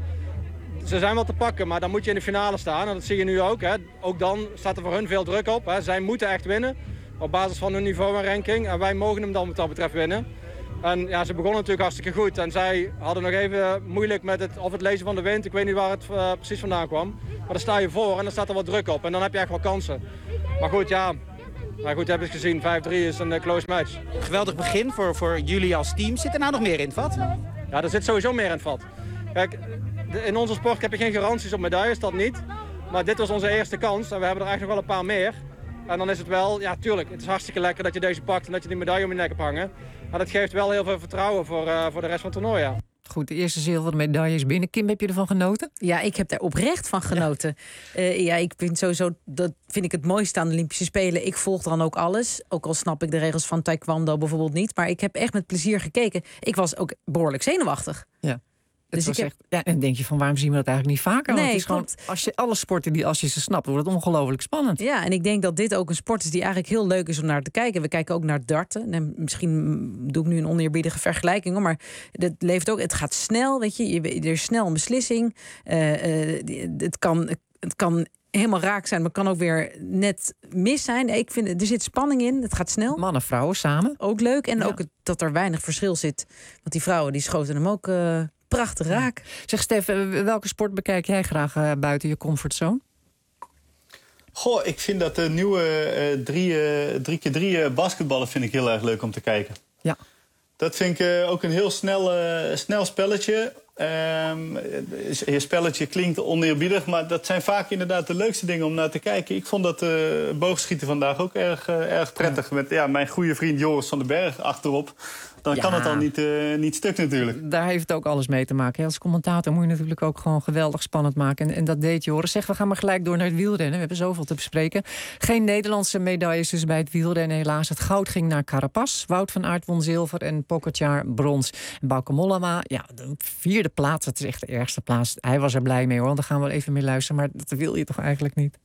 Ze zijn wel te pakken, maar dan moet je in de finale staan. En dat zie je nu ook. Hè. Ook dan staat er voor hun veel druk op. Hè. Zij moeten echt winnen. Op basis van hun niveau en ranking. En wij mogen hem dan wat dat betreft winnen. En ja, ze begonnen natuurlijk hartstikke goed. En zij hadden nog even moeilijk met het, of het lezen van de wind. Ik weet niet waar het uh, precies vandaan kwam. Maar dan sta je voor en dan staat er wat druk op. En dan heb je echt wel kansen. Maar goed, ja. Maar goed, je hebt het gezien. vijf drie is een uh, close match. Geweldig begin voor, voor jullie als team. Zit er nou nog meer in het vat? Ja, er zit sowieso meer in het vat. Kijk, in onze sport heb je geen garanties op medailles, dat niet. Maar dit was onze eerste kans en we hebben er eigenlijk nog wel een paar meer. En dan is het wel, ja tuurlijk, het is hartstikke lekker dat je deze pakt en dat je die medaille om je nek hebt hangen. Maar dat geeft wel heel veel vertrouwen voor, uh, voor de rest van het toernooi, ja. Goed, de eerste zilveren medaille is binnen. Kim, heb je ervan genoten? Ja, ik heb daar oprecht van genoten. Ja, uh, ja ik vind sowieso, dat vind ik het mooiste aan de Olympische Spelen. Ik volg dan ook alles. Ook al snap ik de regels van taekwondo bijvoorbeeld niet. Maar ik heb echt met plezier gekeken. Ik was ook behoorlijk zenuwachtig. Ja. Dus ik heb... echt, ja, en dan denk je van waarom zien we dat eigenlijk niet vaker? Nee, Want het is gewoon, als je alle sporten die als je ze snapt, wordt het ongelooflijk spannend. Ja, en ik denk dat dit ook een sport is die eigenlijk heel leuk is om naar te kijken. We kijken ook naar darten. En misschien doe ik nu een oneerbiedige vergelijking, maar het leeft ook. Het gaat snel, weet je. Er is snel een beslissing. Uh, uh, het kan, het kan helemaal raak zijn, maar kan ook weer net mis zijn. Ik vind, er zit spanning in. Het gaat snel. Mannen, vrouwen samen. Ook leuk. En ja. ook het, dat er weinig verschil zit. Want die vrouwen die schoten hem ook Uh, prachtig raak. Zeg Stef, welke sport bekijk jij graag uh, buiten je comfortzone? Goh, ik vind dat de nieuwe uh, drie, uh, drie keer drie uh, basketballen vind ik heel erg leuk om te kijken. Ja. Dat vind ik uh, ook een heel snel, uh, snel spelletje. Um, je spelletje klinkt oneerbiedig, maar dat zijn vaak inderdaad de leukste dingen om naar te kijken. Ik vond dat uh, boogschieten vandaag ook erg, uh, erg prettig. Ja. Met ja, mijn goede vriend Joris van den Berg achterop. Dan ja. kan het al niet, uh, niet stuk natuurlijk. Daar heeft het ook alles mee te maken. Als commentator moet je natuurlijk ook gewoon geweldig spannend maken. En, en dat deed Joris. Zeg, we gaan maar gelijk door naar het wielrennen. We hebben zoveel te bespreken. Geen Nederlandse medailles dus bij het wielrennen helaas. Het goud ging naar Carapaz. Wout van Aert won zilver en Pogačar brons. En Bauke Mollema, ja, de vierde plaats. Dat is echt de ergste plaats. Hij was er blij mee, hoor. Daar gaan we wel even mee luisteren. Maar dat wil je toch eigenlijk niet?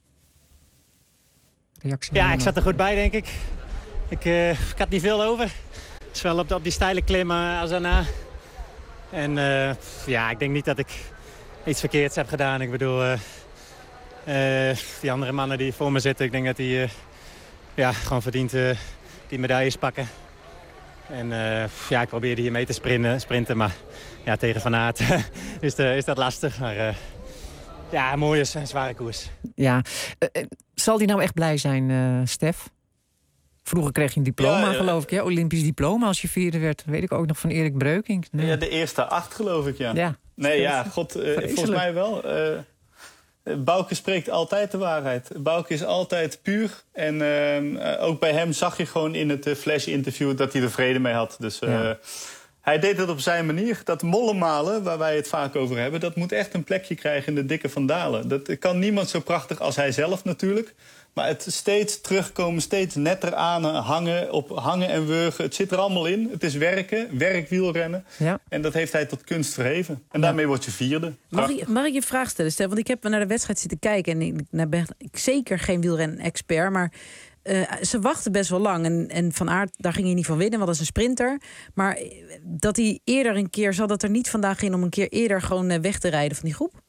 Reactie ja, ik zat er goed bij, denk ik. Ik, uh, ik had niet veel over. Zowel op, op die steile klim als daarna. En uh, ja, ik denk niet dat ik iets verkeerds heb gedaan. Ik bedoel, uh, uh, die andere mannen die voor me zitten, ik denk dat die uh, ja, gewoon verdient uh, die medailles pakken. En uh, ja, ik probeerde hier mee te sprinten, sprinten maar ja, tegen Van Aert is, de, is dat lastig. Maar uh, ja, een mooie, zware koers. Ja, uh, zal die nou echt blij zijn, uh, Stef? Vroeger kreeg je een diploma, ja, ja. geloof ik. Ja, Olympisch diploma als je vierde werd. Dat weet ik ook nog van Erik Breukink. Nee. Ja, de eerste acht, geloof ik, ja. ja nee, ja, god, uh, volgens mij wel. Uh, Bauke spreekt altijd de waarheid. Bauke is altijd puur. En uh, ook bij hem zag je gewoon in het uh, Flash-interview dat hij er vrede mee had. Dus uh, ja. hij deed het op zijn manier. Dat mollenmalen, waar wij het vaak over hebben, dat moet echt een plekje krijgen in de dikke Van Dalen. Dat kan niemand zo prachtig als hij zelf natuurlijk. Maar het steeds terugkomen, steeds netter aan hangen, op hangen en wurgen. Het zit er allemaal in. Het is werken, werkwielrennen. Ja. En dat heeft hij tot kunst verheven. En daarmee word je vierde. Mag ik, mag ik je een vraag stellen, Stef? Want ik heb naar de wedstrijd zitten kijken. En ik nou ben ik zeker geen wielren-expert. Maar uh, ze wachten best wel lang. En, en Van Aert, daar ging hij niet van winnen, want dat is een sprinter. Maar dat hij eerder een keer, zal dat er niet vandaag in om een keer eerder gewoon weg te rijden van die groep?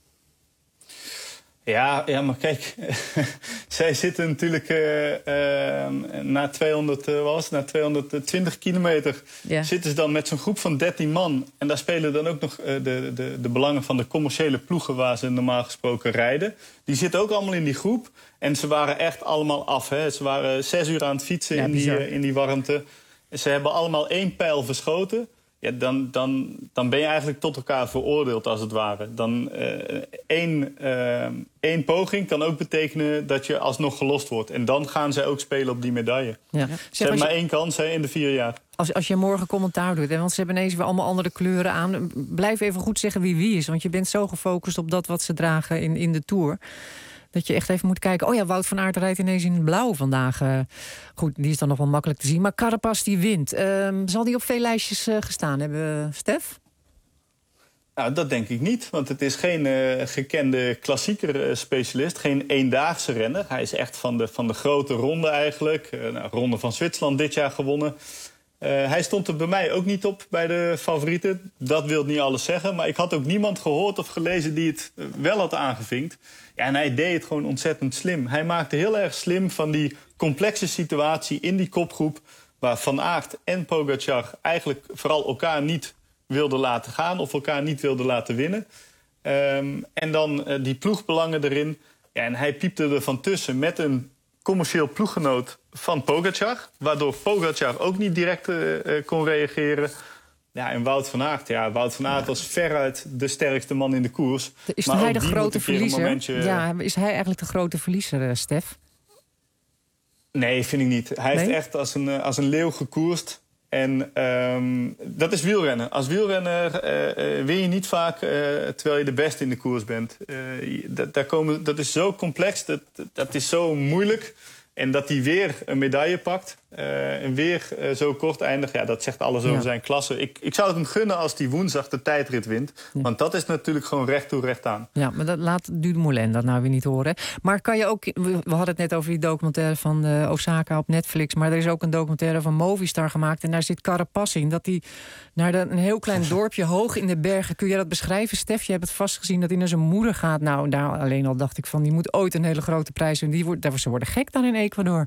Ja, ja, maar kijk, zij zitten natuurlijk uh, uh, na tweehonderd, uh, was, na tweehonderdtwintig kilometer... Ja. zitten ze dan met zo'n groep van dertien man. En daar spelen dan ook nog uh, de, de, de belangen van de commerciële ploegen waar ze normaal gesproken rijden. Die zitten ook allemaal in die groep. En ze waren echt allemaal af. Hè. Ze waren zes uur aan het fietsen ja, in, die, uh, in die warmte. Ze hebben allemaal één pijl verschoten. Ja, dan, dan, dan ben je eigenlijk tot elkaar veroordeeld, als het ware. Dan uh, één, uh, één poging kan ook betekenen dat je alsnog gelost wordt. En dan gaan zij ook spelen op die medaille. Ja. Ze hebben maar je, één kans hè, in de vier jaar. Als, als je morgen commentaar doet, hè, want ze hebben ineens weer allemaal andere kleuren aan. Blijf even goed zeggen wie wie is. Want je bent zo gefocust op dat wat ze dragen in, in de Tour. Dat je echt even moet kijken. Oh ja, Wout van Aert rijdt ineens in het blauw vandaag. Uh, goed, die is dan nog wel makkelijk te zien. Maar Carapaz die wint. Uh, zal die op veel lijstjes uh, gestaan hebben, Stef? Nou, dat denk ik niet. Want het is geen uh, gekende klassieker uh, specialist. Geen eendaagse renner. Hij is echt van de, van de grote ronde eigenlijk. Uh, nou, ronde van Zwitserland dit jaar gewonnen. Uh, hij stond er bij mij ook niet op bij de favorieten. Dat wil niet alles zeggen. Maar ik had ook niemand gehoord of gelezen die het wel had aangevinkt. Ja, en hij deed het gewoon ontzettend slim. Hij maakte heel erg slim van die complexe situatie in die kopgroep, waar Van Aert en Pogačar eigenlijk vooral elkaar niet wilden laten gaan of elkaar niet wilden laten winnen. Um, en dan uh, die ploegbelangen erin. Ja, en hij piepte er van tussen met een commercieel ploeggenoot van Pogačar, waardoor Pogačar ook niet direct uh, uh, kon reageren. Ja, en Wout van Aert, ja, Wout van Aert was veruit de sterkste man in de koers. Is maar hij de grote verliezer? Momentje... Ja, is hij eigenlijk de grote verliezer, uh, Stef? Nee, vind ik niet. Hij nee? heeft echt als een, uh, als een leeuw gekoerst. En um, dat is wielrennen. Als wielrenner uh, uh, win je niet vaak uh, terwijl je de beste in de koers bent. Uh, dat, daar komen, dat is zo complex, dat, dat is zo moeilijk. En dat hij weer een medaille pakt uh, en weer uh, zo kort eindigt, ja, dat zegt alles over ja. zijn klasse. Ik, ik zou het hem gunnen als hij woensdag de tijdrit wint. Ja. Want dat is natuurlijk gewoon recht toe, recht aan. Ja, maar dat laat Dumoulin dat nou weer niet horen. Maar kan je ook, we hadden het net over die documentaire van uh, Osaka op Netflix, maar er is ook een documentaire van Movistar gemaakt en daar zit Carapaz in. Dat hij naar de, een heel klein dorpje hoog in de bergen, kun je dat beschrijven, Stef? Je hebt het vast gezien dat hij naar zijn moeder gaat. Nou, daar alleen al dacht ik van, die moet ooit een hele grote prijs winnen. Die wordt, ze worden gek dan in Ecuador.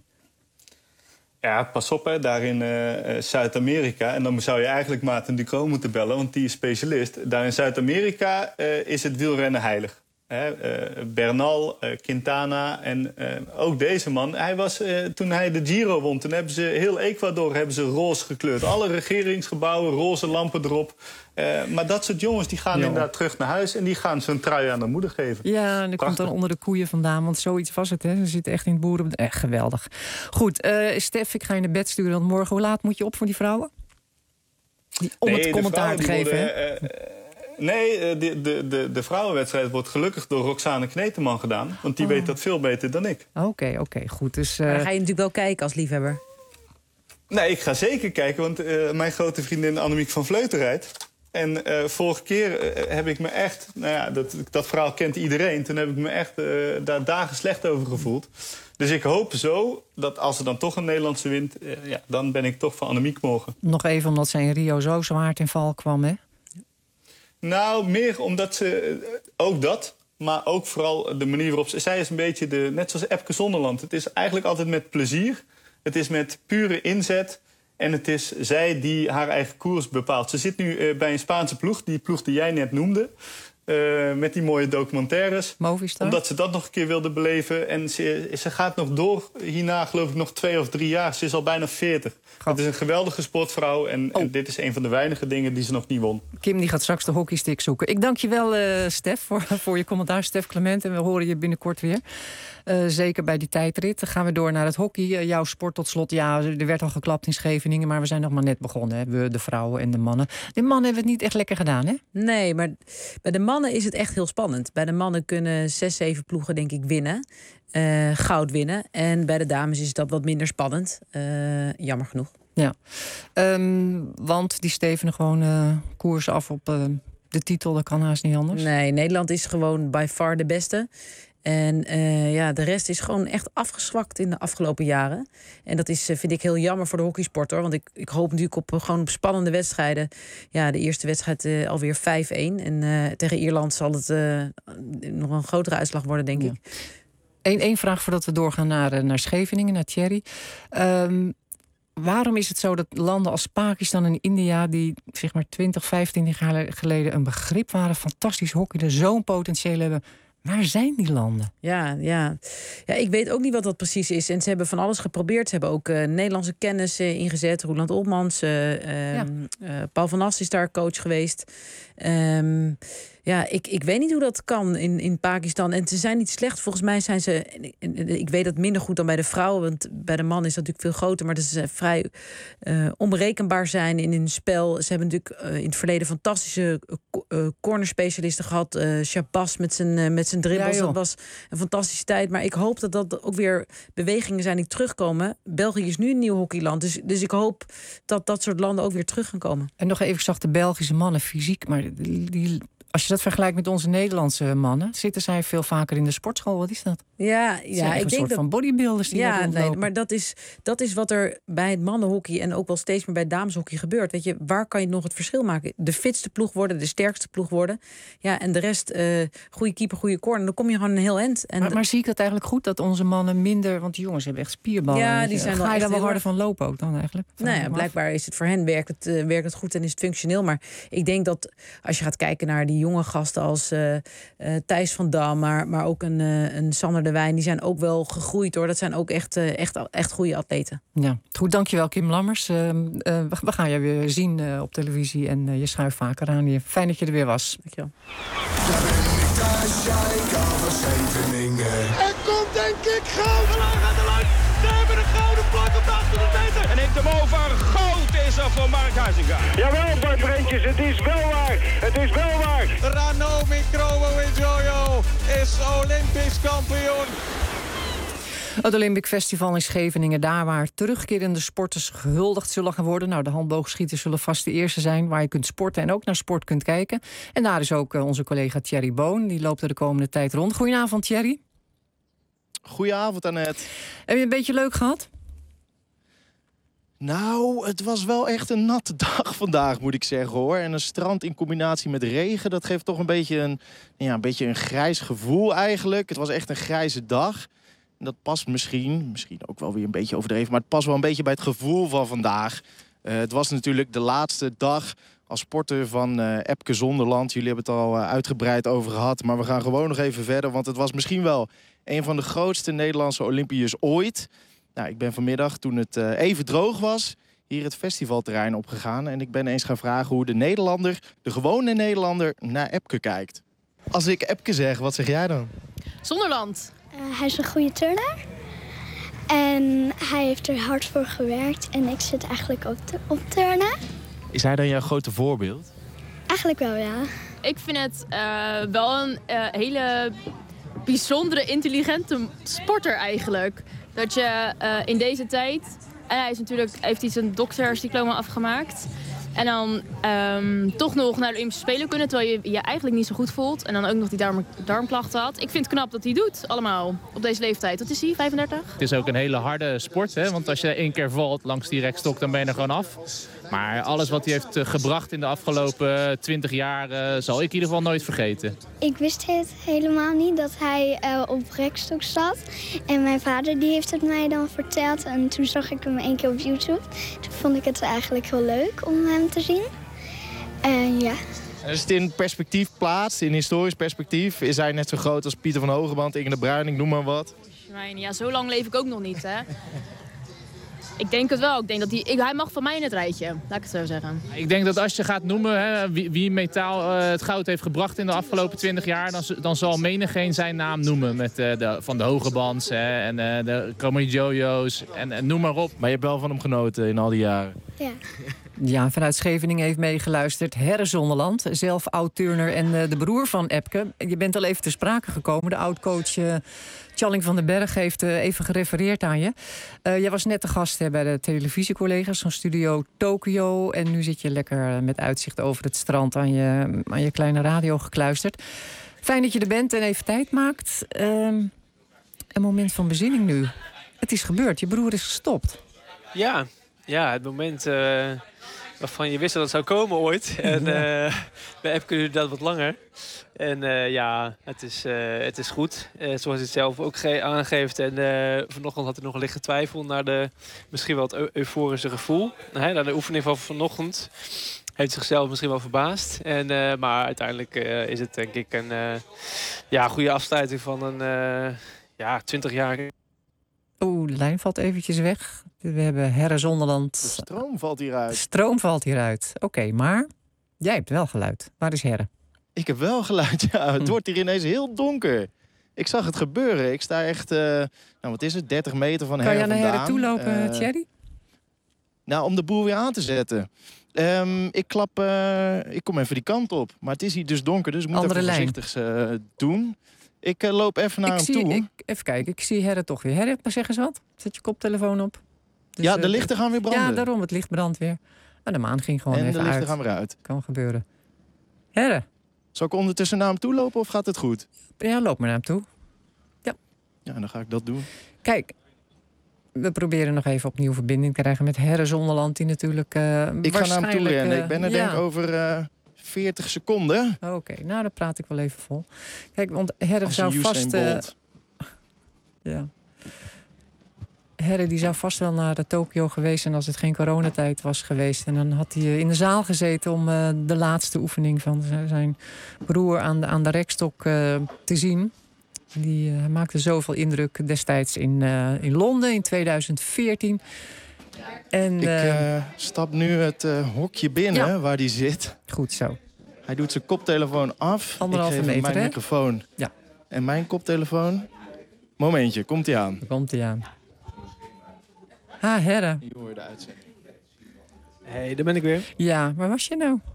Ja, pas op, hè, daar in uh, Zuid-Amerika. En dan zou je eigenlijk Maarten Ducrot moeten bellen, want die is specialist. Daar in Zuid-Amerika uh, is het wielrennen heilig. Hè, uh, Bernal, uh, Quintana en uh, ook deze man. Hij was, uh, toen hij de Giro won, toen hebben ze heel Ecuador hebben ze roze gekleurd. Alle regeringsgebouwen, roze lampen erop. Uh, maar dat soort jongens die gaan ja. inderdaad terug naar huis... en die gaan zo'n trui aan de moeder geven. Ja, en dat komt dan onder de koeien vandaan. Want zoiets was het, hè. Ze zitten echt in het boeren... Echt geweldig. Goed, uh, Stef, ik ga je naar bed sturen. Want morgen, hoe laat moet je op voor die vrouwen? Die, om nee, het commentaar te geven, worden, hè? Uh, Nee, de, de, de, de vrouwenwedstrijd wordt gelukkig door Roxane Kneteman gedaan. Want die oh. weet dat veel beter dan ik. Oké, okay, oké, okay, goed. Dus, uh... Maar dan ga je natuurlijk wel kijken als liefhebber. Nee, ik ga zeker kijken, want uh, mijn grote vriendin Annemiek van Vleuten rijdt. En uh, vorige keer uh, heb ik me echt... Nou ja, dat, dat verhaal kent iedereen. Toen heb ik me echt uh, daar dagen slecht over gevoeld. Dus ik hoop zo dat als er dan toch een Nederlandse wint... Uh, ja, dan ben ik toch van Annemiek morgen. Nog even omdat zij in Rio zo zwaar in val kwam, hè? Nou, meer omdat ze... Ook dat, maar ook vooral de manier waarop ze... Zij is een beetje de, net zoals Epke Zonderland. Het is eigenlijk altijd met plezier. Het is met pure inzet. En het is zij die haar eigen koers bepaalt. Ze zit nu uh, bij een Spaanse ploeg, die ploeg die jij net noemde. Uh, met die mooie documentaires. Movistar. Omdat ze dat nog een keer wilde beleven. En ze, ze gaat nog door hierna, geloof ik, nog twee of drie jaar. Ze is al bijna veertig. Het is een geweldige sportvrouw. En, oh. en dit is een van de weinige dingen die ze nog niet won. Kim die gaat straks de hockeystick zoeken. Ik dank je wel, uh, Stef, voor, voor je commentaar. Stef Clement. En we horen je binnenkort weer. Uh, zeker bij die tijdrit. Dan gaan we door naar het hockey. Uh, jouw sport tot slot. Ja, er werd al geklapt in Scheveningen. Maar we zijn nog maar net begonnen. Hè? We, de vrouwen en de mannen. De mannen hebben het niet echt lekker gedaan, hè? Nee, maar bij de mannen is het echt heel spannend. Bij de mannen kunnen zes, zeven ploegen, denk ik, winnen. Uh, goud winnen. En bij de dames is dat wat minder spannend. Uh, jammer genoeg. Ja, um, want die stevenen gewoon uh, koers af op uh, de titel. Dat kan haast niet anders. Nee, Nederland is gewoon by far de beste. En uh, ja, de rest is gewoon echt afgezwakt in de afgelopen jaren. En dat is, uh, vind ik heel jammer voor de hockeysport, hoor. Want ik, ik hoop natuurlijk op uh, gewoon op spannende wedstrijden. Ja, de eerste wedstrijd uh, alweer vijf-één. En uh, tegen Ierland zal het uh, nog een grotere uitslag worden, denk ja. ik. Eén één vraag voordat we doorgaan naar, uh, naar Scheveningen, naar Thierry. Um, waarom is het zo dat landen als Pakistan en India... die zeg maar twintig, vijftien jaar geleden een begrip waren... fantastisch hockey, er zo'n potentieel hebben... Waar zijn die landen? Ja, ja. ja, ik weet ook niet wat dat precies is. En ze hebben van alles geprobeerd. Ze hebben ook uh, Nederlandse kennis uh, ingezet. Roeland Olmans, uh, uh, ja. uh, Paul van As is daar coach geweest. Um, ja, ik, ik weet niet hoe dat kan in, in Pakistan. En ze zijn niet slecht. Volgens mij zijn ze... Ik weet dat minder goed dan bij de vrouwen. Want bij de mannen is dat natuurlijk veel groter. Maar dat ze vrij uh, onberekenbaar zijn in hun spel. Ze hebben natuurlijk uh, in het verleden fantastische uh, cornerspecialisten gehad. Uh, Shabazz met zijn, uh, met zijn dribbles. Ja, dat was een fantastische tijd. Maar ik hoop dat dat ook weer bewegingen zijn die terugkomen. België is nu een nieuw hockeyland. Dus, dus ik hoop dat dat soort landen ook weer terug gaan komen. En nog even, ik zag de Belgische mannen fysiek. Maar die... die... Als je dat vergelijkt met onze Nederlandse mannen... zitten zij veel vaker in de sportschool. Wat is dat? Ja, ja ik een denk soort dat... van bodybuilders die ja, nee, maar dat is, dat is wat er bij het mannenhockey... en ook wel steeds meer bij het dameshockey gebeurt. Weet je, waar kan je nog het verschil maken? De fitste ploeg worden, de sterkste ploeg worden. Ja, en de rest, uh, goede keeper, goede corner. Dan kom je gewoon een heel eind. En maar, maar zie ik dat eigenlijk goed, dat onze mannen minder... want die jongens hebben echt spierballen. Ja, die zijn Ga wel je daar wel harder erg... van lopen ook dan eigenlijk? Nou ja, blijkbaar is het voor hen werkt het, uh, werkt het goed en is het functioneel. Maar ik denk dat als je gaat kijken naar die jonge gasten... als Uh, uh, Thijs van Dam, maar, maar ook een, uh, een Sander de Wijn... die zijn ook wel gegroeid, hoor. Dat zijn ook echt, uh, echt, echt goede atleten. Ja, goed, dankjewel Kim Lammers. Uh, uh, we, we gaan je weer zien uh, op televisie en uh, je schuift vaker aan hier. Fijn dat je er weer was. Dankjewel. Er komt denk ik goud. Belang aan de lijn. We hebben een gouden plak op de achthonderd meter. En neemt hem over. Goud is er voor Mark Huizinga. Jawel, Bart Brentjes, het is wel waar. Het is wel waar. Ranomi Kromowidjojo is Olympisch kampioen. Het Olympic Festival in Scheveningen, daar waar terugkerende sporters gehuldigd zullen gaan worden. Nou, de handboogschieters zullen vast de eerste zijn waar je kunt sporten en ook naar sport kunt kijken. En daar is ook uh, onze collega Thierry Boon, die loopt er de komende tijd rond. Goedenavond, Thierry. Goedenavond, Annette. Heb je een beetje leuk gehad? Nou, het was wel echt een natte dag vandaag, moet ik zeggen, hoor. En een strand in combinatie met regen, dat geeft toch een beetje een, ja, een beetje een grijs gevoel eigenlijk. Het was echt een grijze dag. En dat past misschien, misschien ook wel weer een beetje overdreven... maar het past wel een beetje bij het gevoel van vandaag. Uh, het was natuurlijk de laatste dag als sporter van uh, Epke Zonderland. Jullie hebben het al uh, uitgebreid over gehad. Maar we gaan gewoon nog even verder. Want het was misschien wel een van de grootste Nederlandse Olympiërs ooit. Nou, ik ben vanmiddag, toen het uh, even droog was, hier het festivalterrein opgegaan. En ik ben eens gaan vragen hoe de Nederlander, de gewone Nederlander, naar Epke kijkt. Als ik Epke zeg, wat zeg jij dan? Zonderland. Uh, hij is een goede turner. En hij heeft er hard voor gewerkt. En ik zit eigenlijk op, te, op turnen. Is hij dan jouw grote voorbeeld? Eigenlijk wel, ja. Ik vind het uh, wel een uh, hele bijzondere, intelligente sporter eigenlijk. Dat je uh, in deze tijd... En hij is natuurlijk, heeft hij zijn doktersdiploma afgemaakt. En dan um, toch nog naar de Olympische Spelen kunnen, terwijl je je eigenlijk niet zo goed voelt. En dan ook nog die darm, darmklachten had. Ik vind het knap dat hij doet, allemaal, op deze leeftijd. Wat is hij, vijfendertig? Het is ook een hele harde sport, hè? Want als je één keer valt langs die rekstok, dan ben je er gewoon af. Maar alles wat hij heeft uh, gebracht in de afgelopen twintig jaar, uh, zal ik in ieder geval nooit vergeten. Ik wist het helemaal niet dat hij uh, op rekstok zat. En mijn vader die heeft het mij dan verteld. En toen zag ik hem één keer op YouTube. Toen vond ik het eigenlijk heel leuk om hem te zien. En ja. En als je het in perspectief plaatst, in historisch perspectief, is hij net zo groot als Pieter van Hogeband, Inge de Bruin, ik noem maar wat. Ja, zo lang leef ik ook nog niet, hè. Ik denk het wel. Ik denk dat hij, ik, hij mag van mij in het rijtje, laat ik het zo zeggen. Ik denk dat als je gaat noemen hè, wie, wie metaal uh, het goud heeft gebracht in de afgelopen twintig jaar... dan, dan zal menigeen zijn naam noemen. Met, uh, de, van de Hogebands hè, en uh, de Kromo Jojo's en, en noem maar op. Maar je hebt wel van hem genoten in al die jaren. Ja. Ja, vanuit Scheveningen heeft meegeluisterd Herre Zonderland, zelf oud-turner en uh, de broer van Epke. Je bent al even ter sprake gekomen. De oud-coach uh, Tjalling van den Berg heeft uh, even gerefereerd aan je. Uh, jij was net de gast hè, bij de televisiecollega's van Studio Tokyo. En nu zit je lekker met uitzicht over het strand aan je, aan je kleine radio gekluisterd. Fijn dat je er bent en even tijd maakt. Uh, een moment van bezinning nu. Het is gebeurd, je broer is gestopt. Ja, ja het moment... Uh... waarvan je wist dat het zou komen ooit. En uh, bij Epke duurde dat wat langer. En uh, ja, het is, uh, het is goed. Uh, zoals hij het zelf ook aangeeft. En uh, vanochtend had hij nog een lichte twijfel naar de misschien wel het eu euforische gevoel. Hè, naar de oefening van vanochtend heeft zichzelf misschien wel verbaasd. En, uh, maar uiteindelijk uh, is het denk ik een uh, ja, goede afsluiting van een uh, ja, twintig jaar. Oeh, de lijn valt eventjes weg. We hebben Herre Zonderland. De stroom valt hieruit. De stroom valt hieruit. Oké, okay, maar jij hebt wel geluid. Waar is Herre? Ik heb wel geluid, ja. Het hm. wordt hier ineens heel donker. Ik zag het gebeuren. Ik sta echt, uh, nou wat is het, dertig meter van Herre vandaan. Kan je naar Herre toe lopen, uh, Thierry? Nou, om de boel weer aan te zetten. Um, ik klap, uh, ik kom even die kant op. Maar het is hier dus donker, dus ik moet Andere even voorzichtig uh, doen. Ik uh, loop even naar ik hem zie, toe. Ik, even kijken, ik zie Herre toch weer. Herre, zeg eens wat. Zet je koptelefoon op. Dus, ja, de uh, lichten gaan weer branden. Ja, daarom, het licht brandt weer. Maar de maan ging gewoon en even uit. En de lichten gaan weer uit. Kan gebeuren. Herre. Zal ik ondertussen naar hem toe lopen of gaat het goed? Ja, loop maar naar hem toe. Ja. Ja, dan ga ik dat doen. Kijk, we proberen nog even opnieuw verbinding te krijgen met Herre Zonderland, die natuurlijk uh, ik ga naar hem toe rennen. Uh, ik ben er ja. denk ik over uh, veertig seconden. Oké, okay, nou dan praat ik wel even vol. Kijk, want Herre Als zou vast... Uh, ja. Herre die zou vast wel naar de Tokio geweest zijn als het geen coronatijd was geweest. En dan had hij in de zaal gezeten om uh, de laatste oefening van zijn broer aan de, aan de rekstok uh, te zien. Die uh, maakte zoveel indruk destijds in, uh, in Londen in tweeduizend veertien. En, ik uh, stap nu het uh, hokje binnen ja. waar hij zit. Goed zo. Hij doet zijn koptelefoon af. Anderhalve ik geef meter, mijn hè? microfoon ja. en mijn koptelefoon. Momentje, komt hij aan. Komt hij aan. Ha, Herre. Je hoort de uitzending. Hé, hey, daar ben ik weer. Ja, waar was je nou?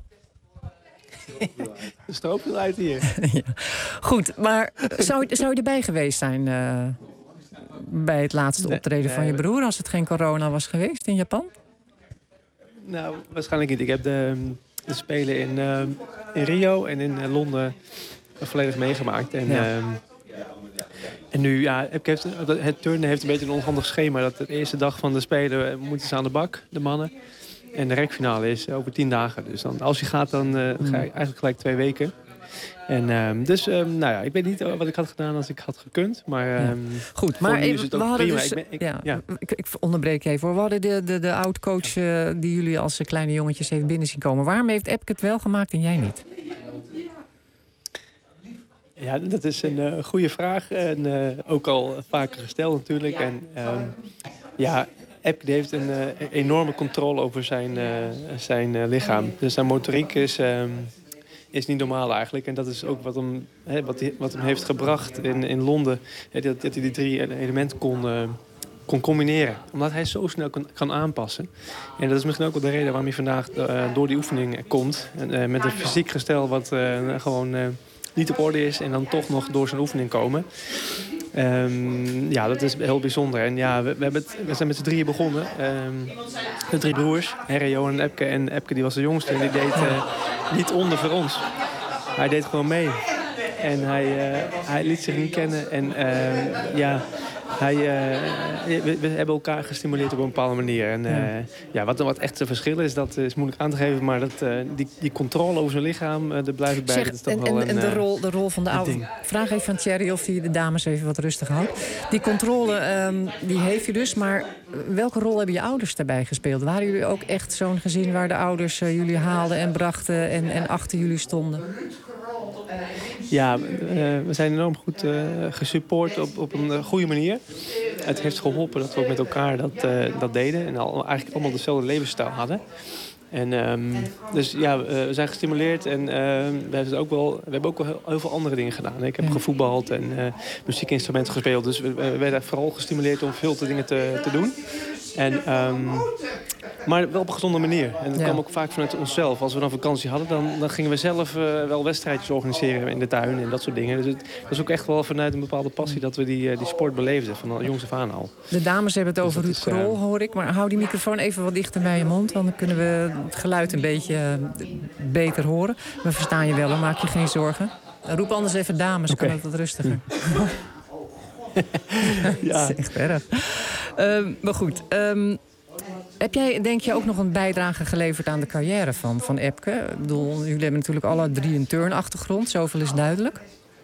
De stroop eruit hier. ja. Goed, maar zou, zou je erbij geweest zijn uh, bij het laatste nee, optreden nee, van je broer als het geen corona was geweest in Japan? Nou, waarschijnlijk niet. Ik heb de, de Spelen in, uh, in Rio en in uh, Londen volledig meegemaakt. En, ja. uh, en nu, ja, heeft, het turnen heeft een beetje een onhandig schema. Dat de eerste dag van de Spelen moeten ze aan de bak, de mannen. En de rekfinale is over tien dagen. Dus dan, als je gaat, dan uh, ga je eigenlijk gelijk twee weken. En um, dus, um, nou ja, ik weet niet wat ik had gedaan als ik had gekund. Maar um, ja. Goed, maar nu is het ook we hadden prima. dus, ik, ben, ik, ja, ja. ik, ik onderbreek je even hoor. We hadden de, de, de oud-coach uh, die jullie als kleine jongetjes heeft binnen zien komen. Waarom heeft Epke het wel gemaakt en jij niet? Ja, dat is een uh, goede vraag. En uh, ook al vaker gesteld natuurlijk. En um, ja, Epke heeft een uh, enorme controle over zijn, uh, zijn uh, lichaam. Dus zijn motoriek is, um, is niet normaal eigenlijk. En dat is ook wat hem, hè, wat, die, wat hem heeft gebracht in, in Londen. Hè, dat, dat hij die drie elementen kon, uh, kon combineren. Omdat hij zo snel kan, kan aanpassen. En dat is misschien ook wel de reden waarom hij vandaag uh, door die oefening komt. En, uh, met een fysiek gestel wat uh, gewoon... Uh, niet op orde is en dan toch nog door zijn oefening komen. Um, ja, dat is heel bijzonder. En ja, we, we, hebben het, we zijn met z'n drieën begonnen. Um, de drie broers, Herre, Johan en Epke. En Epke die was de jongste en die deed uh, niet onder voor ons. Hij deed gewoon mee. En hij, uh, hij liet zich niet kennen. En uh, ja... Hij, uh, we, we hebben elkaar gestimuleerd op een bepaalde manier. En, uh, ja. Ja, wat, wat echt het verschil is, dat is moeilijk aan te geven. Maar dat, uh, die, die controle over zijn lichaam, uh, daar blijf ik bij. Zeg, dat is toch en wel en, een, en de, rol, de rol van de oude... Vraag even aan Thierry of hij de dames even wat rustig houdt. Die controle, um, die heeft je dus. Maar welke rol hebben je ouders daarbij gespeeld? Waren jullie ook echt zo'n gezin waar de ouders uh, jullie haalden en brachten... en, en achter jullie stonden? Ja, uh, we zijn enorm goed uh, gesupport op, op een uh, goede manier. Het heeft geholpen dat we ook met elkaar dat, uh, dat deden. En al, eigenlijk allemaal dezelfde levensstijl hadden. En um, dus ja, uh, we zijn gestimuleerd en uh, we, hebben ook wel, we hebben ook wel heel, heel veel andere dingen gedaan. Ik heb ja. gevoetbald en uh, muziekinstrumenten gespeeld. Dus we, we werden vooral gestimuleerd om veel te dingen te, te doen. En, um, maar wel op een gezonde manier. En dat ja. kwam ook vaak vanuit onszelf. Als we dan vakantie hadden, dan, dan gingen we zelf uh, wel wedstrijdjes organiseren in de tuin en dat soort dingen. Dus het was ook echt wel vanuit een bepaalde passie dat we die, uh, die sport beleefden, van de jongs af aan al. De dames hebben het over dus Ruud Krol, uh, hoor ik. Maar hou die microfoon even wat dichter bij je mond, want dan kunnen we het geluid een beetje uh, beter horen. We verstaan je wel, maak je geen zorgen. Roep anders even dames, okay. Kan het wat rustiger. Ja. Dat is echt erg. Uh, maar goed, um, heb jij, denk je, ook nog een bijdrage geleverd aan de carrière van, van Epke? Ik bedoel, jullie hebben natuurlijk alle drie een turnachtergrond, zoveel is duidelijk.